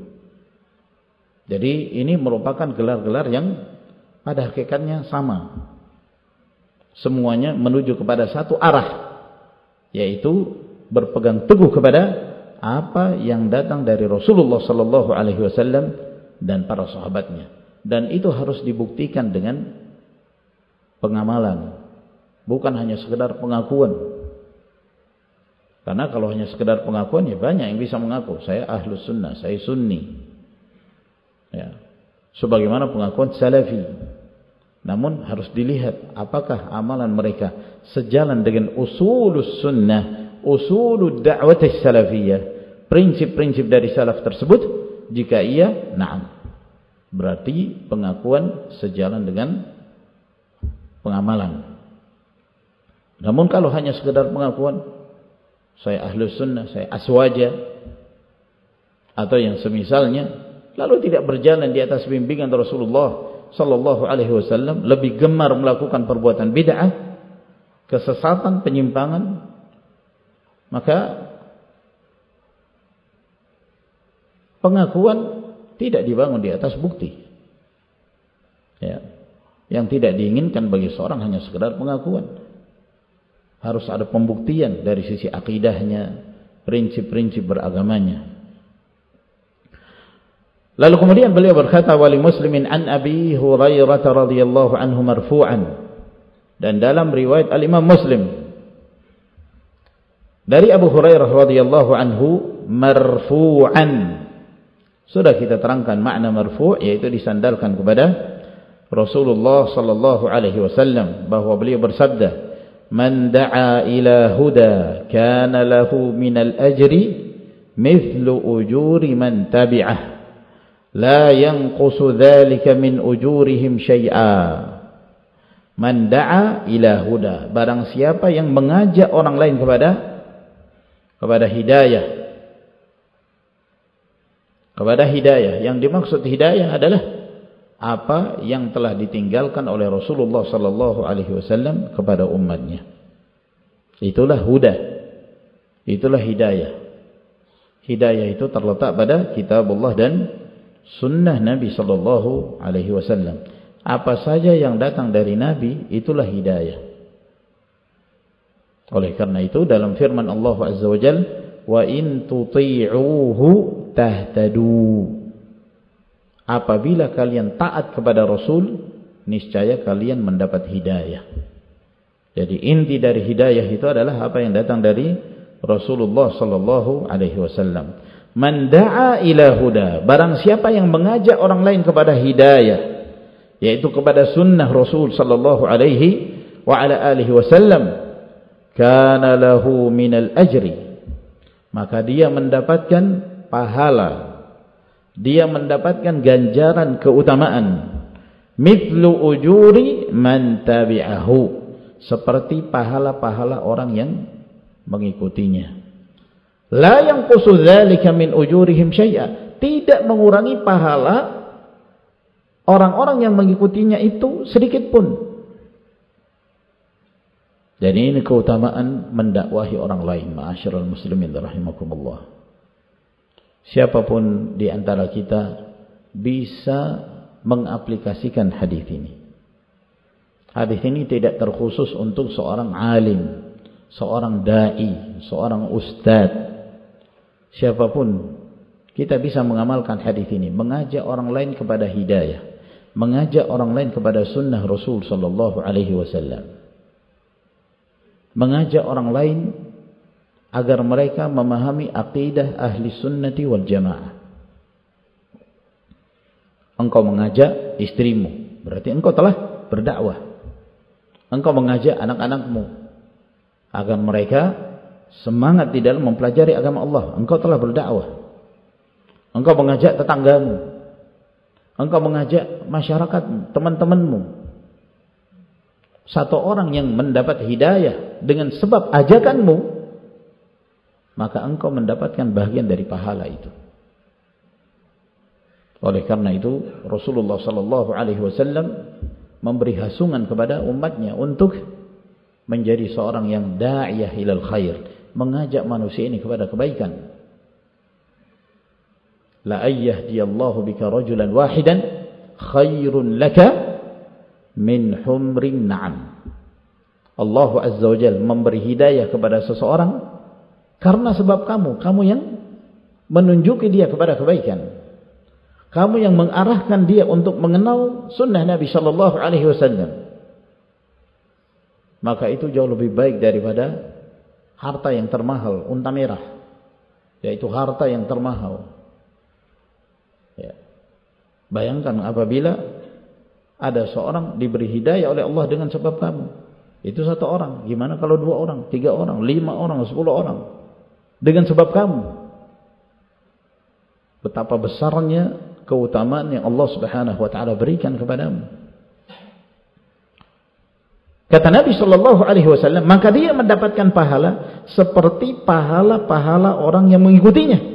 Jadi ini merupakan gelar-gelar yang pada hakikatnya sama. Semuanya menuju kepada satu arah, yaitu berpegang teguh kepada apa yang datang dari Rasulullah sallallahu alaihi wasallam dan para sahabatnya. Dan itu harus dibuktikan dengan pengamalan, bukan hanya sekedar pengakuan. Karena kalau hanya sekedar pengakuan, ya banyak yang bisa mengaku saya Ahlus Sunnah, saya Sunni, ya, sebagaimana pengakuan Salafi. Namun harus dilihat apakah amalan mereka sejalan dengan usulus sunnah, usulud da'wah salafiyah, prinsip-prinsip dari salaf tersebut. Jika iya, na'am, berarti pengakuan sejalan dengan pengamalan. Namun kalau hanya sekedar pengakuan, saya Ahlus Sunnah, saya Aswaja, atau yang semisalnya, lalu tidak berjalan di atas bimbingan Rasulullah sallallahu alaihi wasallam, lebih gemar melakukan perbuatan bid'ah, kesesatan, penyimpangan, maka pengakuan tidak dibangun di atas bukti. Ya. Yang tidak diinginkan bagi seorang hanya sekedar pengakuan. Harus ada pembuktian dari sisi akidahnya, prinsip-prinsip beragamanya. Lalu kemudian beliau berkata, wali muslimin an Abi Hurairah radhiyallahu anhu marfu'an. Dan dalam riwayat al-Imam Muslim dari Abu Hurairah radhiyallahu anhu marfu'an. Sudah kita terangkan makna marfu', yaitu disandarkan kepada Rasulullah sallallahu alaihi wasallam, bahwa beliau bersabda, man da'a ila huda kana lahu minal ajri mithlu ujuri man tabi'ah la yanqusu dhalika min ujurihim syai'a. Man da'a ila huda, barang siapa yang mengajak orang lain kepada kepada hidayah, kepada hidayah. Yang dimaksud hidayah adalah apa yang telah ditinggalkan oleh Rasulullah sallallahu alaihi wasallam kepada umatnya. Itulah huda. Itulah hidayah. Hidayah itu terletak pada kitabullah dan sunnah Nabi sallallahu alaihi wasallam. Apa saja yang datang dari Nabi itulah hidayah. Oleh karena itu dalam firman Allah Azza wa Jalla, wa in tuti'uhu tahtadu. Apabila kalian taat kepada Rasul, niscaya kalian mendapat hidayah. Jadi inti dari hidayah itu adalah apa yang datang dari Rasulullah sallallahu alaihi wasallam. Man da'a ila huda, barang siapa yang mengajak orang lain kepada hidayah, yaitu kepada sunnah Rasul sallallahu alaihi wa ala alihi wasallam, kana lahu minal ajri, maka dia mendapatkan pahala, dia mendapatkan ganjaran keutamaan, mithlu ujuri man tabi'ahu, seperti pahala-pahala orang yang mengikutinya. La yanqusu dzalika min ujurihim syai'a, tidak mengurangi pahala orang-orang yang mengikutinya itu sedikit pun. Jadi ini keutamaan mendakwahi orang lain, ma'asyiral muslimin rahimakumullah. Siapapun di antara kita bisa mengaplikasikan hadis ini. Hadis ini tidak terkhusus untuk seorang alim, seorang dai, seorang ustaz. Siapapun kita bisa mengamalkan hadis ini, mengajak orang lain kepada hidayah, mengajak orang lain kepada sunnah Rasul sallallahu alaihi wasallam, mengajak orang lain agar mereka memahami akidah ahli sunnati wal jamaah. Engkau mengajak istrimu, berarti engkau telah berdakwah. Engkau mengajak anak-anakmu agar mereka semangat di dalam mempelajari agama Allah, engkau telah berdakwah. Engkau mengajak tetanggamu, engkau mengajak masyarakat, teman-temanmu. Satu orang yang mendapat hidayah dengan sebab ajakanmu, maka engkau mendapatkan bagian dari pahala itu. Oleh karena itu Rasulullah sallallahu alaihi wasallam memberi hasungan kepada umatnya untuk menjadi seorang yang da'iyah ilal khair, mengajak manusia ini kepada kebaikan. La ayyahdiyallahu bika rajulan wahidan khairun laka min humrin na'am. Allah Azza wa Jalla memberi hidayah kepada seseorang karena sebab kamu, kamu yang menunjuki dia kepada kebaikan. Kamu yang mengarahkan dia untuk mengenal sunnah Nabi sallallahu alaihi wasallam. Maka itu jauh lebih baik daripada harta yang termahal, unta merah, yaitu harta yang termahal. Ya. Bayangkan apabila ada seorang diberi hidayah oleh Allah dengan sebab kamu. Itu satu orang. Gimana kalau dua orang, tiga orang, lima orang, sepuluh orang dengan sebab kamu? Betapa besarnya keutamaan yang Allah Subhanahu wa taala berikan kepadamu. Kata Nabi sallallahu alaihi wasallam, maka dia mendapatkan pahala seperti pahala-pahala orang yang mengikutinya.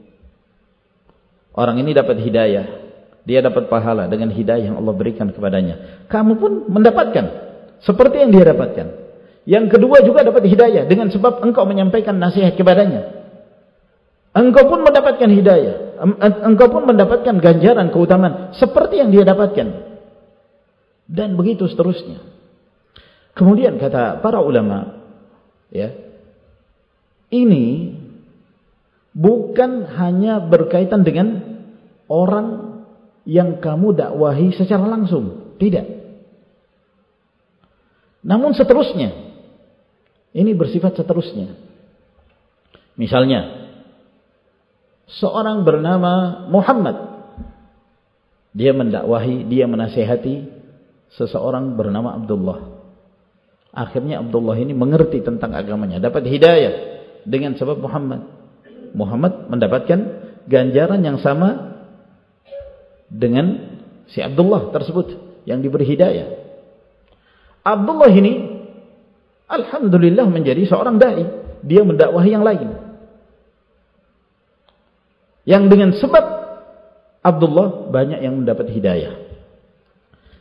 Orang ini dapat hidayah, dia dapat pahala dengan hidayah yang Allah berikan kepadanya. Kamu pun mendapatkan seperti yang dia dapatkan. Yang kedua juga dapat hidayah dengan sebab engkau menyampaikan nasihat kepadanya. Engkau pun mendapatkan hidayah, engkau pun mendapatkan ganjaran keutamaan seperti yang dia dapatkan. Dan begitu seterusnya. Kemudian kata para ulama, ya, ini bukan hanya berkaitan dengan orang yang kamu dakwahi secara langsung, tidak. Namun seterusnya, ini bersifat seterusnya. Misalnya, seorang bernama Muhammad, dia mendakwahi, dia menasihati seseorang bernama Abdullah. Akhirnya Abdullah ini mengerti tentang agamanya, dapat hidayah dengan sebab Muhammad. Muhammad mendapatkan ganjaran yang sama dengan si Abdullah tersebut yang diberi hidayah. Abdullah ini alhamdulillah menjadi seorang dai, dia mendakwahi yang lain. Yang dengan sebab Abdullah banyak yang mendapat hidayah.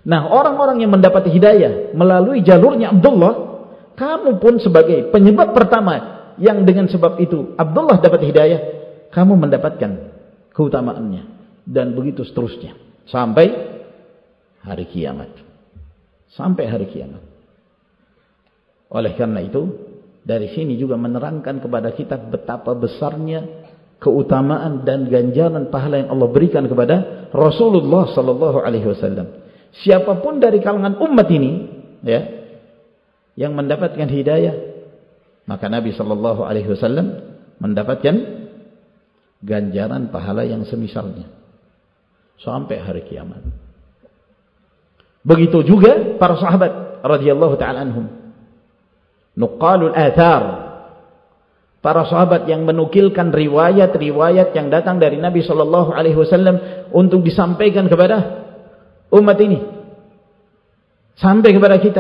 Nah, orang-orang yang mendapat hidayah melalui jalurnya Abdullah, kamu pun sebagai penyebab pertama yang dengan sebab itu Abdullah dapat hidayah, kamu mendapatkan keutamaannya, dan begitu seterusnya sampai hari kiamat. Sampai hari kiamat. Oleh karena itu, dari sini juga menerangkan kepada kita betapa besarnya keutamaan dan ganjaran pahala yang Allah berikan kepada Rasulullah sallallahu alaihi wasallam. Siapapun dari kalangan umat ini, ya, yang mendapatkan hidayah, maka Nabi sallallahu alaihi wasallam mendapatkan ganjaran pahala yang semisalnya sampai hari kiamat. Begitu juga para sahabat radhiyallahu taala anhum, nuqalul athar, para sahabat yang menukilkan riwayat-riwayat yang datang dari Nabi sallallahu alaihi wasallam untuk disampaikan kepada umat ini, sampai kepada kita.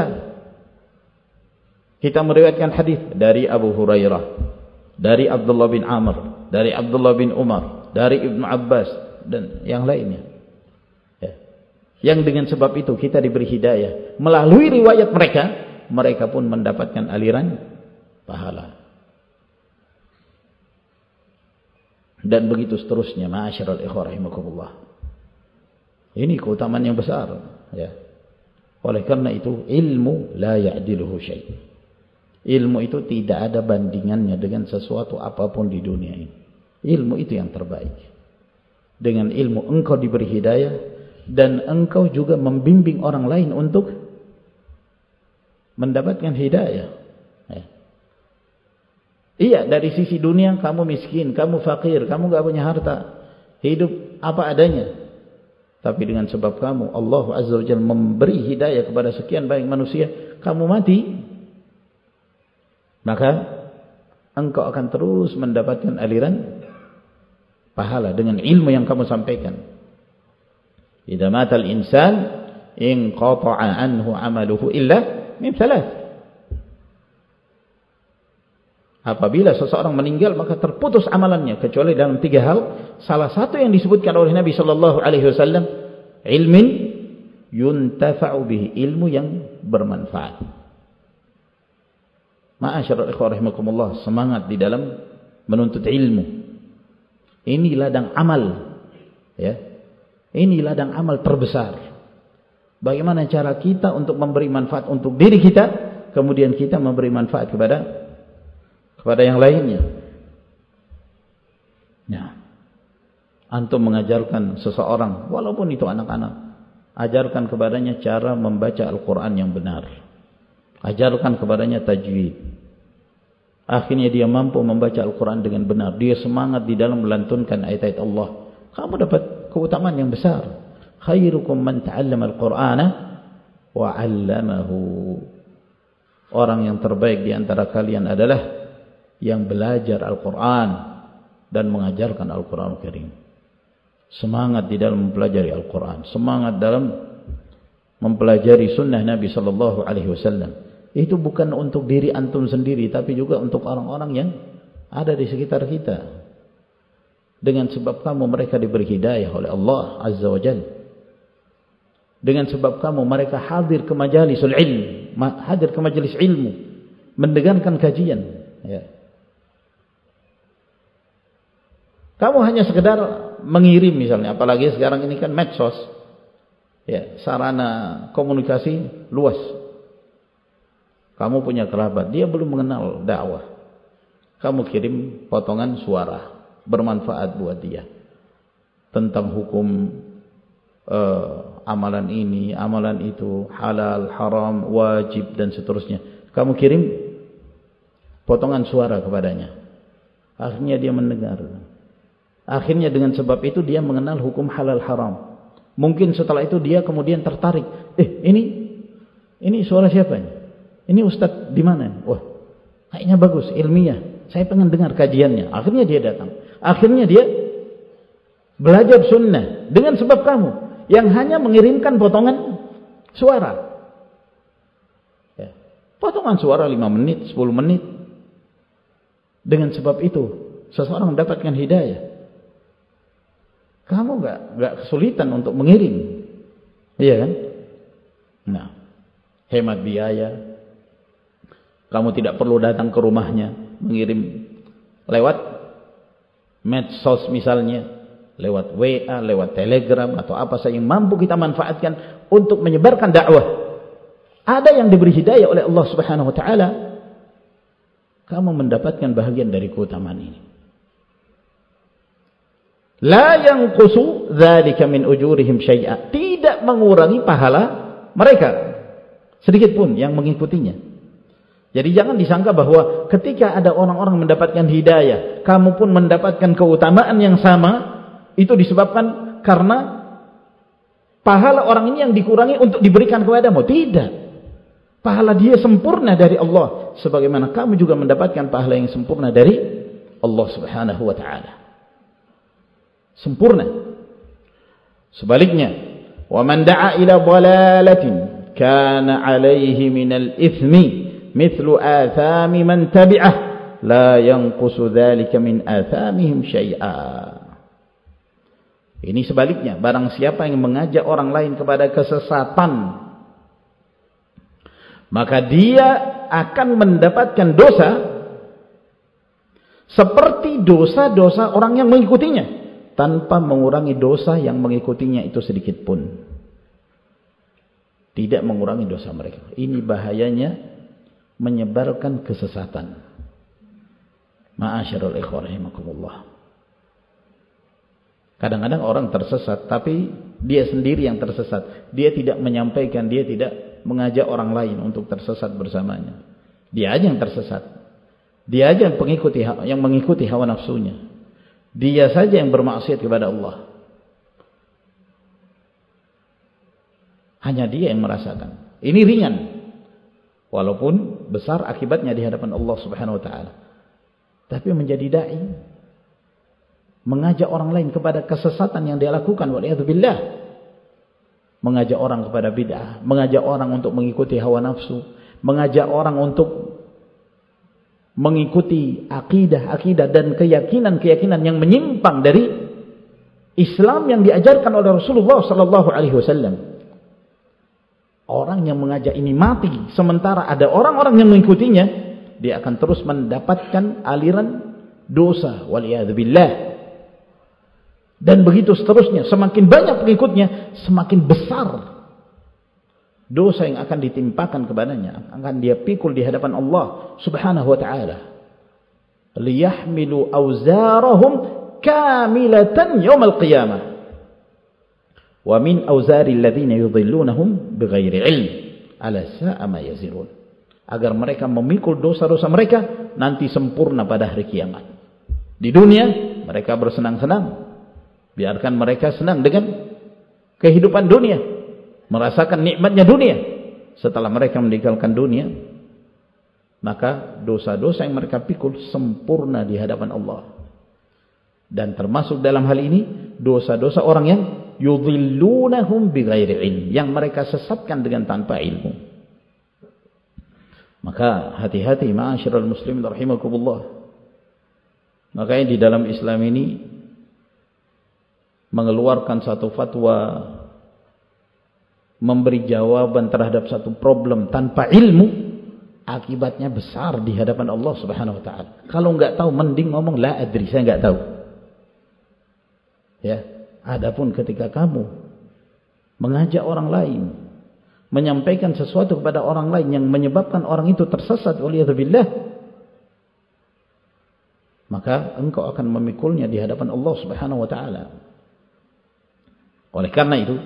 Kita meriwayatkan hadis dari Abu Hurairah, dari Abdullah bin Amr, dari Abdullah bin Umar, dari Ibnu Abbas, dan yang lainnya, ya. Yang dengan sebab itu kita diberi hidayah melalui riwayat mereka, mereka pun mendapatkan aliran pahala. Dan begitu seterusnya. Ma'asyiral ikhwah rahimakumullah. Ini keutamaan yang besar, ya. Oleh karena itu, ilmu la ya'diluhu syai'. Ilmu itu tidak ada bandingannya dengan sesuatu apapun di dunia ini. Ilmu itu yang terbaik. Dengan ilmu engkau diberi hidayah, dan engkau juga membimbing orang lain untuk mendapatkan hidayah, ya. Iya, dari sisi dunia kamu miskin, kamu fakir, kamu gak punya harta, hidup apa adanya. Tapi dengan sebab kamu, Allah Azza wa Jalla memberi hidayah kepada sekian banyak manusia, kamu mati, maka engkau akan terus mendapatkan aliran pahala dengan ilmu yang kamu sampaikan. Idza matal insan inqata'a anhu 'amaluhu illa min thalath. Apabila seseorang meninggal, maka terputus amalannya kecuali dalam tiga hal. Salah satu yang disebutkan oleh Nabi sallallahu alaihi wasallam, ilmin yuntafa'u bihi, ilmu yang bermanfaat. Ma'asyiral ikhwah rahimakumullah, semangat di dalam menuntut ilmu. Ini ladang amal, ya. Ini ladang amal terbesar. Bagaimana cara kita untuk memberi manfaat untuk diri kita, kemudian kita memberi manfaat kepada kepada yang lainnya. Nah, antum mengajarkan seseorang, walaupun itu anak-anak, ajarkan kepadanya cara membaca Al-Quran yang benar. Ajarkan kepadanya tajwid. Akhirnya dia mampu membaca Al-Quran dengan benar. Dia semangat di dalam melantunkan ayat-ayat Allah. Kamu dapat keutamaan yang besar. Khairukum man ta'allama al-Qur'ana wa 'allamahu. Orang yang terbaik di antara kalian adalah yang belajar Al-Quran dan mengajarkan Al-Quran Al-Karim. Semangat di dalam mempelajari Al-Quran, semangat dalam mempelajari sunnah Nabi sallallahu alaihi wasallam. Itu bukan untuk diri antum sendiri, tapi juga untuk orang-orang yang ada di sekitar kita. Dengan sebab kamu mereka diberi hidayah oleh Allah Azza wa Jalla. Dengan sebab kamu mereka hadir ke majalisul ilm, hadir ke majelis ilmu, mendengarkan kajian, ya. Kamu hanya sekedar mengirim misalnya, apalagi sekarang ini kan medsos, ya, sarana komunikasi luas. Kamu punya kerabat, dia belum mengenal dakwah, kamu kirim potongan suara bermanfaat buat dia tentang hukum uh, amalan ini, amalan itu, halal, haram, wajib, dan seterusnya. Kamu kirim potongan suara kepadanya, akhirnya dia mendengar. Akhirnya dengan sebab itu dia mengenal hukum halal haram. Mungkin setelah itu dia kemudian tertarik. Eh, ini ini suara siapa ini? Ini ustadz di mana? Wah, kayaknya bagus, ilmiah. Saya pengen dengar kajiannya. Akhirnya dia datang. Akhirnya dia belajar sunnah dengan sebab kamu yang hanya mengirimkan potongan suara. Ya. Potongan suara lima menit, sepuluh menit. Dengan sebab itu seseorang mendapatkan hidayah. Kamu gak, gak kesulitan untuk mengirim, iya kan? Nah, hemat biaya. Kamu tidak perlu datang ke rumahnya, mengirim lewat medsos misalnya, lewat W A, lewat Telegram atau apa saja yang mampu kita manfaatkan untuk menyebarkan dakwah. Ada yang diberi hidayah oleh Allah Subhanahu wa taala, kamu mendapatkan bahagian dari keutamaan ini. La yanqusu dzalika min ujurihim syai'a, tidak mengurangi pahala mereka sedikit pun yang mengikutinya. Jadi jangan disangka bahwa ketika ada orang-orang mendapatkan hidayah, kamu pun mendapatkan keutamaan yang sama, itu disebabkan karena pahala orang ini yang dikurangi untuk diberikan kepadamu. Tidak. Pahala dia sempurna dari Allah, sebagaimana kamu juga mendapatkan pahala yang sempurna dari Allah Subhanahu wa taala. Sempurna. Sebaliknya, wa man da'a ila dhalalatin kana 'alaihi minal itsmi mithlu athami man tabi'ah la yanqusu dzalika min athamihim syai'a. Ini sebaliknya, barang siapa yang mengajak orang lain kepada kesesatan, maka dia akan mendapatkan dosa seperti dosa-dosa orang yang mengikutinya, tanpa mengurangi dosa yang mengikutinya itu sedikit pun. Tidak mengurangi dosa mereka. Ini bahayanya menyebarkan kesesatan. Ma'asyiral ikhwan rahimakumullah. Kadang-kadang orang tersesat, tapi dia sendiri yang tersesat. Dia tidak menyampaikan, dia tidak mengajak orang lain untuk tersesat bersamanya. Dia aja yang tersesat. Dia aja yang mengikuti yang mengikuti hawa nafsunya. Dia saja yang bermaksiat kepada Allah. Hanya dia yang merasakan. Ini ringan. Walaupun besar akibatnya di hadapan Allah Subhanahu wa taala. Tapi menjadi dai, mengajak orang lain kepada kesesatan yang dia lakukan, waliyadzubillah. Mengajak orang kepada bid'ah, mengajak orang untuk mengikuti hawa nafsu, mengajak orang untuk mengikuti akidah-akidah dan keyakinan-keyakinan yang menyimpang dari Islam yang diajarkan oleh Rasulullah sallallahu alaihi wasallam. Orang yang mengajak ini mati, sementara ada orang-orang yang mengikutinya, dia akan terus mendapatkan aliran dosa, waliyadzubillah. Dan begitu seterusnya, semakin banyak pengikutnya, semakin besar dosa yang akan ditimpakan kepadanya, akan dia pikul di hadapan Allah Subhanahu wa taala. Liyahmilu awzarahum kamilatan yaumil qiyamah. Wa min awzari alladhina yudhillunahum bighairi ilm ala sa'a ma yazirun. Agar mereka memikul dosa-dosa mereka nanti sempurna pada hari kiamat. Di dunia mereka bersenang-senang, biarkan mereka senang dengan kehidupan dunia, merasakan nikmatnya dunia. Setelah mereka meninggalkan dunia, maka dosa-dosa yang mereka pikul sempurna di hadapan Allah. Dan termasuk dalam hal ini dosa-dosa orang yang yudhillunahum bighairi ilm, yang mereka sesatkan dengan tanpa ilmu. Maka hati-hati ma'asyiral muslimin rahimakumullah. Makanya di dalam Islam ini mengeluarkan satu fatwa, memberi jawaban terhadap satu problem tanpa ilmu, akibatnya besar di hadapan Allah Subhanahu wa taala. Kalau enggak tahu mending ngomong la adri, saya enggak tahu. Ya, adapun ketika kamu mengajak orang lain, menyampaikan sesuatu kepada orang lain yang menyebabkan orang itu tersesat, waliyadzubillah, maka engkau akan memikulnya di hadapan Allah Subhanahu wa taala. Oleh karena itu,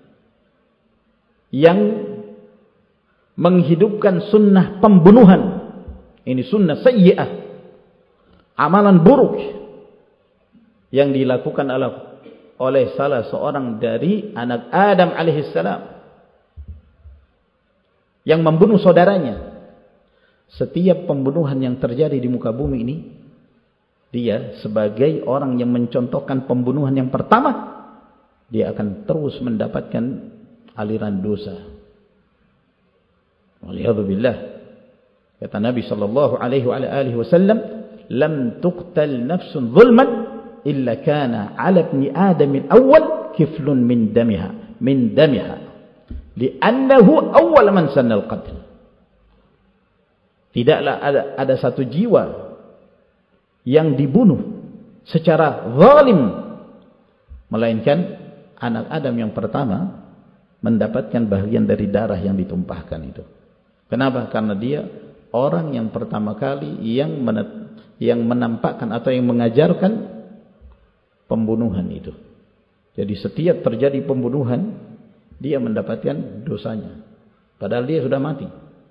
yang menghidupkan sunnah pembunuhan, ini sunnah sayyi'ah, amalan buruk yang dilakukan oleh salah seorang dari anak Adam alaihissalam yang membunuh saudaranya. Setiap pembunuhan yang terjadi di muka bumi ini, dia sebagai orang yang mencontohkan pembunuhan yang pertama, dia akan terus mendapatkan aliran dosa. Waliyadzubillah. Kata Nabi sallallahu alaihi wasallam, "Lam tuqtal nafsun zulman illa kana 'ala ibni Adam al-awwal kiflun min damiha, min damiha." Li'annahu awwal man sannal qatl. Tidaklah ada, ada satu jiwa yang dibunuh secara zalim, melainkan anak Adam yang pertama mendapatkan bagian dari darah yang ditumpahkan itu. Kenapa? Karena dia orang yang pertama kali yang menet, yang menampakkan atau yang mengajarkan pembunuhan itu. Jadi setiap terjadi pembunuhan, dia mendapatkan dosanya, padahal dia sudah mati.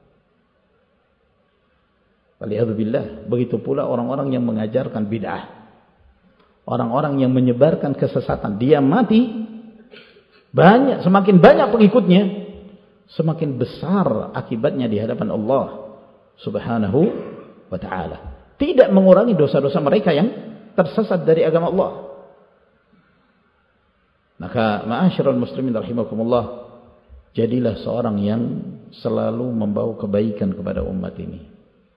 Waliyadzubillah. Begitu pula orang-orang yang mengajarkan bid'ah, orang-orang yang menyebarkan kesesatan, dia mati. Banyak, semakin banyak pengikutnya, semakin besar akibatnya di hadapan Allah Subhanahu wa ta'ala. Tidak mengurangi dosa-dosa mereka yang tersesat dari agama Allah. Maka ma'asyiral muslimin rahimakumullah, jadilah seorang yang selalu membawa kebaikan kepada umat ini.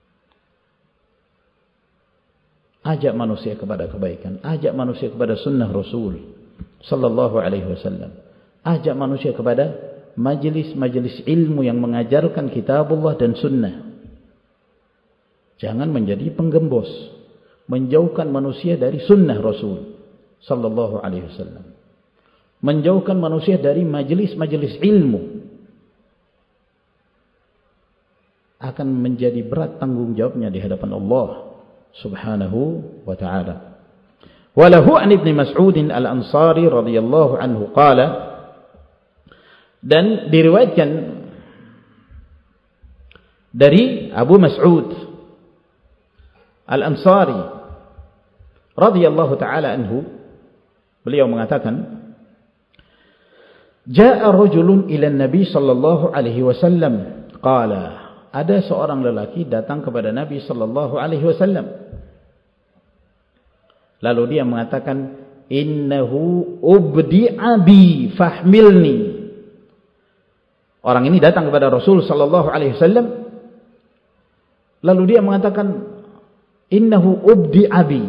Ajak manusia kepada kebaikan, ajak manusia kepada sunnah Rasul sallallahu alaihi wasallam. Ajak manusia kepada majelis-majelis ilmu yang mengajarkan kitabullah dan sunnah. Jangan menjadi penggembos, menjauhkan manusia dari sunnah Rasul sallallahu alaihi wasallam. Menjauhkan manusia dari majelis-majelis ilmu akan menjadi berat tanggung jawabnya di hadapan Allah Subhanahu wa ta'ala. Walahu an Ibnu Mas'ud al-Ansari radhiyallahu anhu qala, dan diriwayatkan dari Abu Mas'ud al-Ansari radhiyallahu ta'ala anhu, beliau mengatakan, Ja'a rajulun ila Nabi sallallahu alaihi wasallam qala, ada seorang lelaki datang kepada Nabi sallallahu alaihi wasallam, lalu dia mengatakan, innahu ubdi'a bi fahmilni. Orang ini datang kepada Rasul sallallahu alaihi wasallam, lalu dia mengatakan, innahu ubdi'a bi.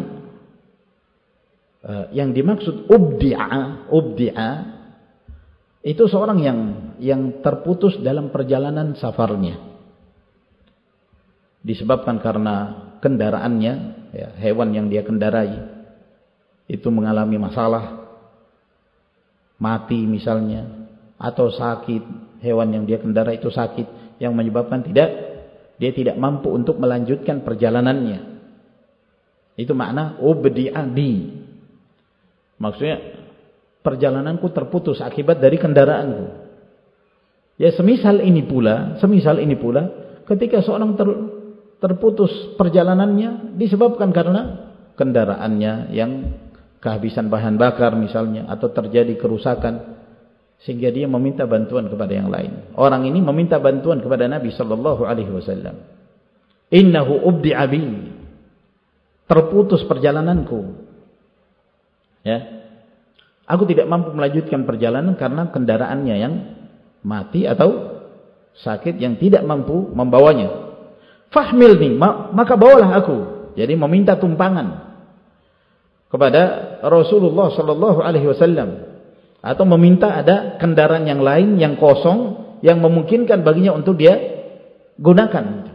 Uh, yang dimaksud ubdi'a, ubdi'a itu seorang yang yang terputus dalam perjalanan safarnya, disebabkan karena kendaraannya, ya, hewan yang dia kendarai itu mengalami masalah, mati misalnya, atau sakit, hewan yang dia kendarai itu sakit yang menyebabkan tidak dia tidak mampu untuk melanjutkan perjalanannya. Itu makna ubdi'a bi. Maksudnya perjalananku terputus akibat dari kendaraanku. Ya, semisal ini pula, semisal ini pula ketika seorang ter, terputus perjalanannya disebabkan karena kendaraannya yang kehabisan bahan bakar misalnya, atau terjadi kerusakan sehingga dia meminta bantuan kepada yang lain. Orang ini meminta bantuan kepada Nabi sallallahu alaihi wasallam. Innahu ubdi'a bi. Terputus perjalananku. Ya. Aku tidak mampu melanjutkan perjalanan karena kendaraannya yang mati atau sakit yang tidak mampu membawanya. Fahmilni, maka bawalah aku. Jadi meminta tumpangan kepada Rasulullah sallallahu alaihi wasallam, atau meminta ada kendaraan yang lain yang kosong yang memungkinkan baginya untuk dia gunakan.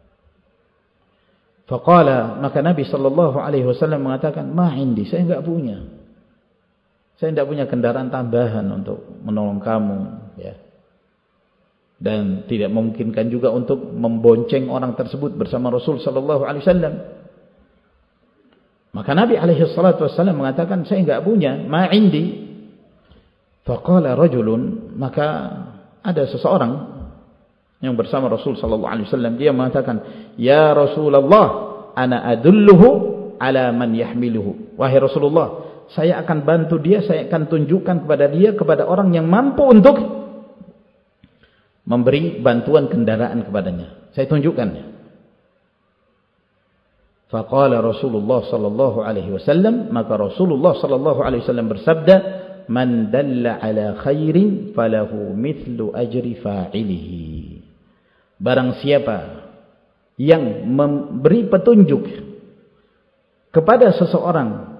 Faqala, maka Nabi sallallahu alaihi wasallam mengatakan, ma indi, saya enggak punya. Saya tidak punya kendaraan tambahan untuk menolong kamu, ya. Dan tidak memungkinkan juga untuk membonceng orang tersebut bersama Rasul sallallahu alaihi wasallam. Maka Nabi alaihi salatu wasallam mengatakan, saya enggak punya, ma indi. Faqala rajulun, maka ada seseorang yang bersama Rasul sallallahu alaihi wasallam, dia mengatakan, ya Rasulullah, ana adulluhu ala man yahmiluhu. Wahai Rasulullah, saya akan bantu dia, saya akan tunjukkan kepada dia, kepada orang yang mampu untuk memberi bantuan kendaraan kepadanya. Saya tunjukkan. Faqala Rasulullah sallallahu alaihi wasallam, maka Rasulullah sallallahu alaihi wasallam bersabda, man dalla ala khairin falahu mithlu ajri fa'ilihi. Barang siapa yang memberi petunjuk kepada seseorang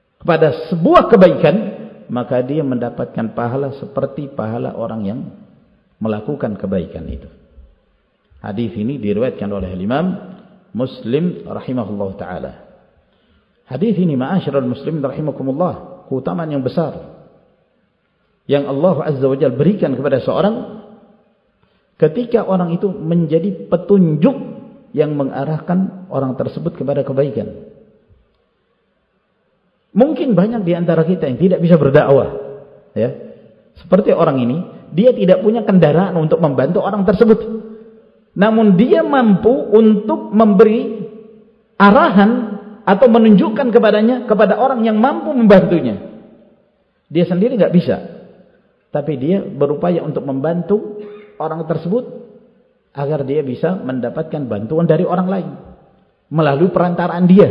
kepada sebuah kebaikan, maka dia mendapatkan pahala seperti pahala orang yang melakukan kebaikan itu. Hadis ini diriwayatkan oleh Imam Muslim rahimahullah taala. Hadis ini ma'asyiral muslimin rahimakumullah, keutamaan yang besar yang Allah Azza wa Jalla berikan kepada seorang ketika orang itu menjadi petunjuk yang mengarahkan orang tersebut kepada kebaikan. Mungkin banyak di antara kita yang tidak bisa berdakwah, ya. Seperti orang ini, dia tidak punya kendaraan untuk membantu orang tersebut. Namun dia mampu untuk memberi arahan atau menunjukkan kepadanya kepada orang yang mampu membantunya. Dia sendiri nggak bisa, tapi dia berupaya untuk membantu orang tersebut agar dia bisa mendapatkan bantuan dari orang lain melalui perantaraan dia.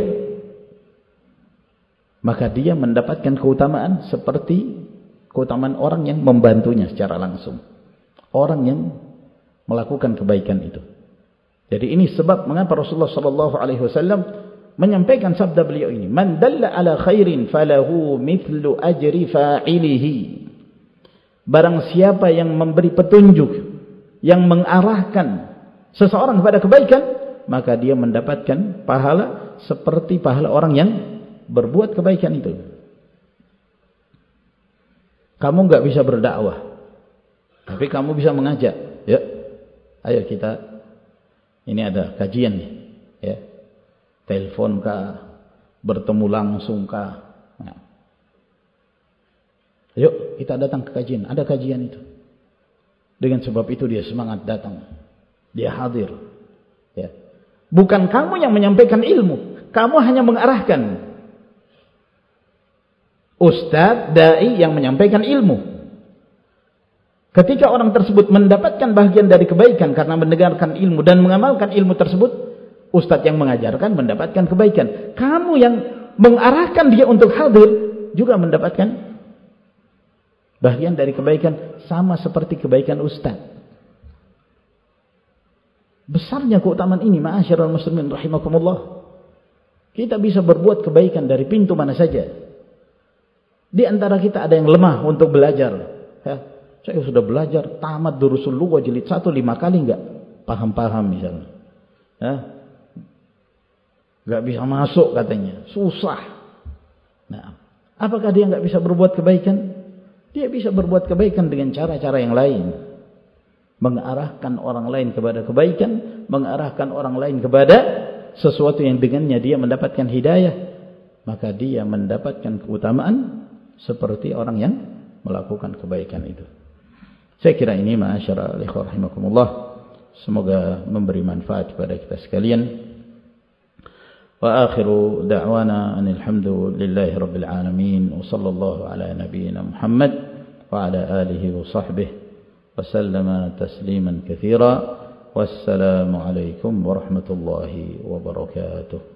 Maka dia mendapatkan keutamaan seperti keutamaan orang yang membantunya secara langsung, orang yang melakukan kebaikan itu. Jadi ini sebab mengapa Rasulullah sallallahu alaihi wasallam menyampaikan sabda beliau ini, man dalla ala khairin falahu mithlu ajri fa'ilihi. Barang siapa yang memberi petunjuk, yang mengarahkan seseorang kepada kebaikan, maka dia mendapatkan pahala seperti pahala orang yang berbuat kebaikan itu. Kamu enggak bisa berdakwah, tapi kamu bisa mengajak. Ya, ayo kita, ini ada kajian nih, ya, telepon kah, bertemu langsung kah, nah. Yuk kita datang ke kajian, ada kajian itu. Dengan sebab itu dia semangat datang, dia hadir, ya. Bukan kamu yang menyampaikan ilmu, kamu hanya mengarahkan. Ustadz, dai yang menyampaikan ilmu. Ketika orang tersebut mendapatkan bagian dari kebaikan karena mendengarkan ilmu dan mengamalkan ilmu tersebut, ustadz yang mengajarkan mendapatkan kebaikan. Kamu yang mengarahkan dia untuk hadir juga mendapatkan bagian dari kebaikan, sama seperti kebaikan ustadz. Besarnya keutamaan ini, ma'asyiral muslimin rahimakumullah. Kita bisa berbuat kebaikan dari pintu mana saja. Di antara kita ada yang lemah untuk belajar, ya. Saya sudah belajar tamat durusul lughah jilid satu lima kali enggak paham-paham misalnya. Ya. Enggak bisa masuk katanya, susah. Nah, apakah dia enggak bisa berbuat kebaikan? Dia bisa berbuat kebaikan dengan cara-cara yang lain. Mengarahkan orang lain kepada kebaikan, mengarahkan orang lain kepada sesuatu yang dengannya dia mendapatkan hidayah, maka dia mendapatkan keutamaan seperti orang yang melakukan kebaikan itu. Saya kira ini ma'asyara ikhwah rahimakumullah, semoga memberi manfaat kepada kita sekalian. Wa akhiru da'wana anil hamdulillahi rabbil alamin, wa sallallahu ala nabiyyina Muhammad wa ala alihi wa sahbihi wa sallama tasliman katsira. Wassalamu alaikum warahmatullahi wabarakatuh.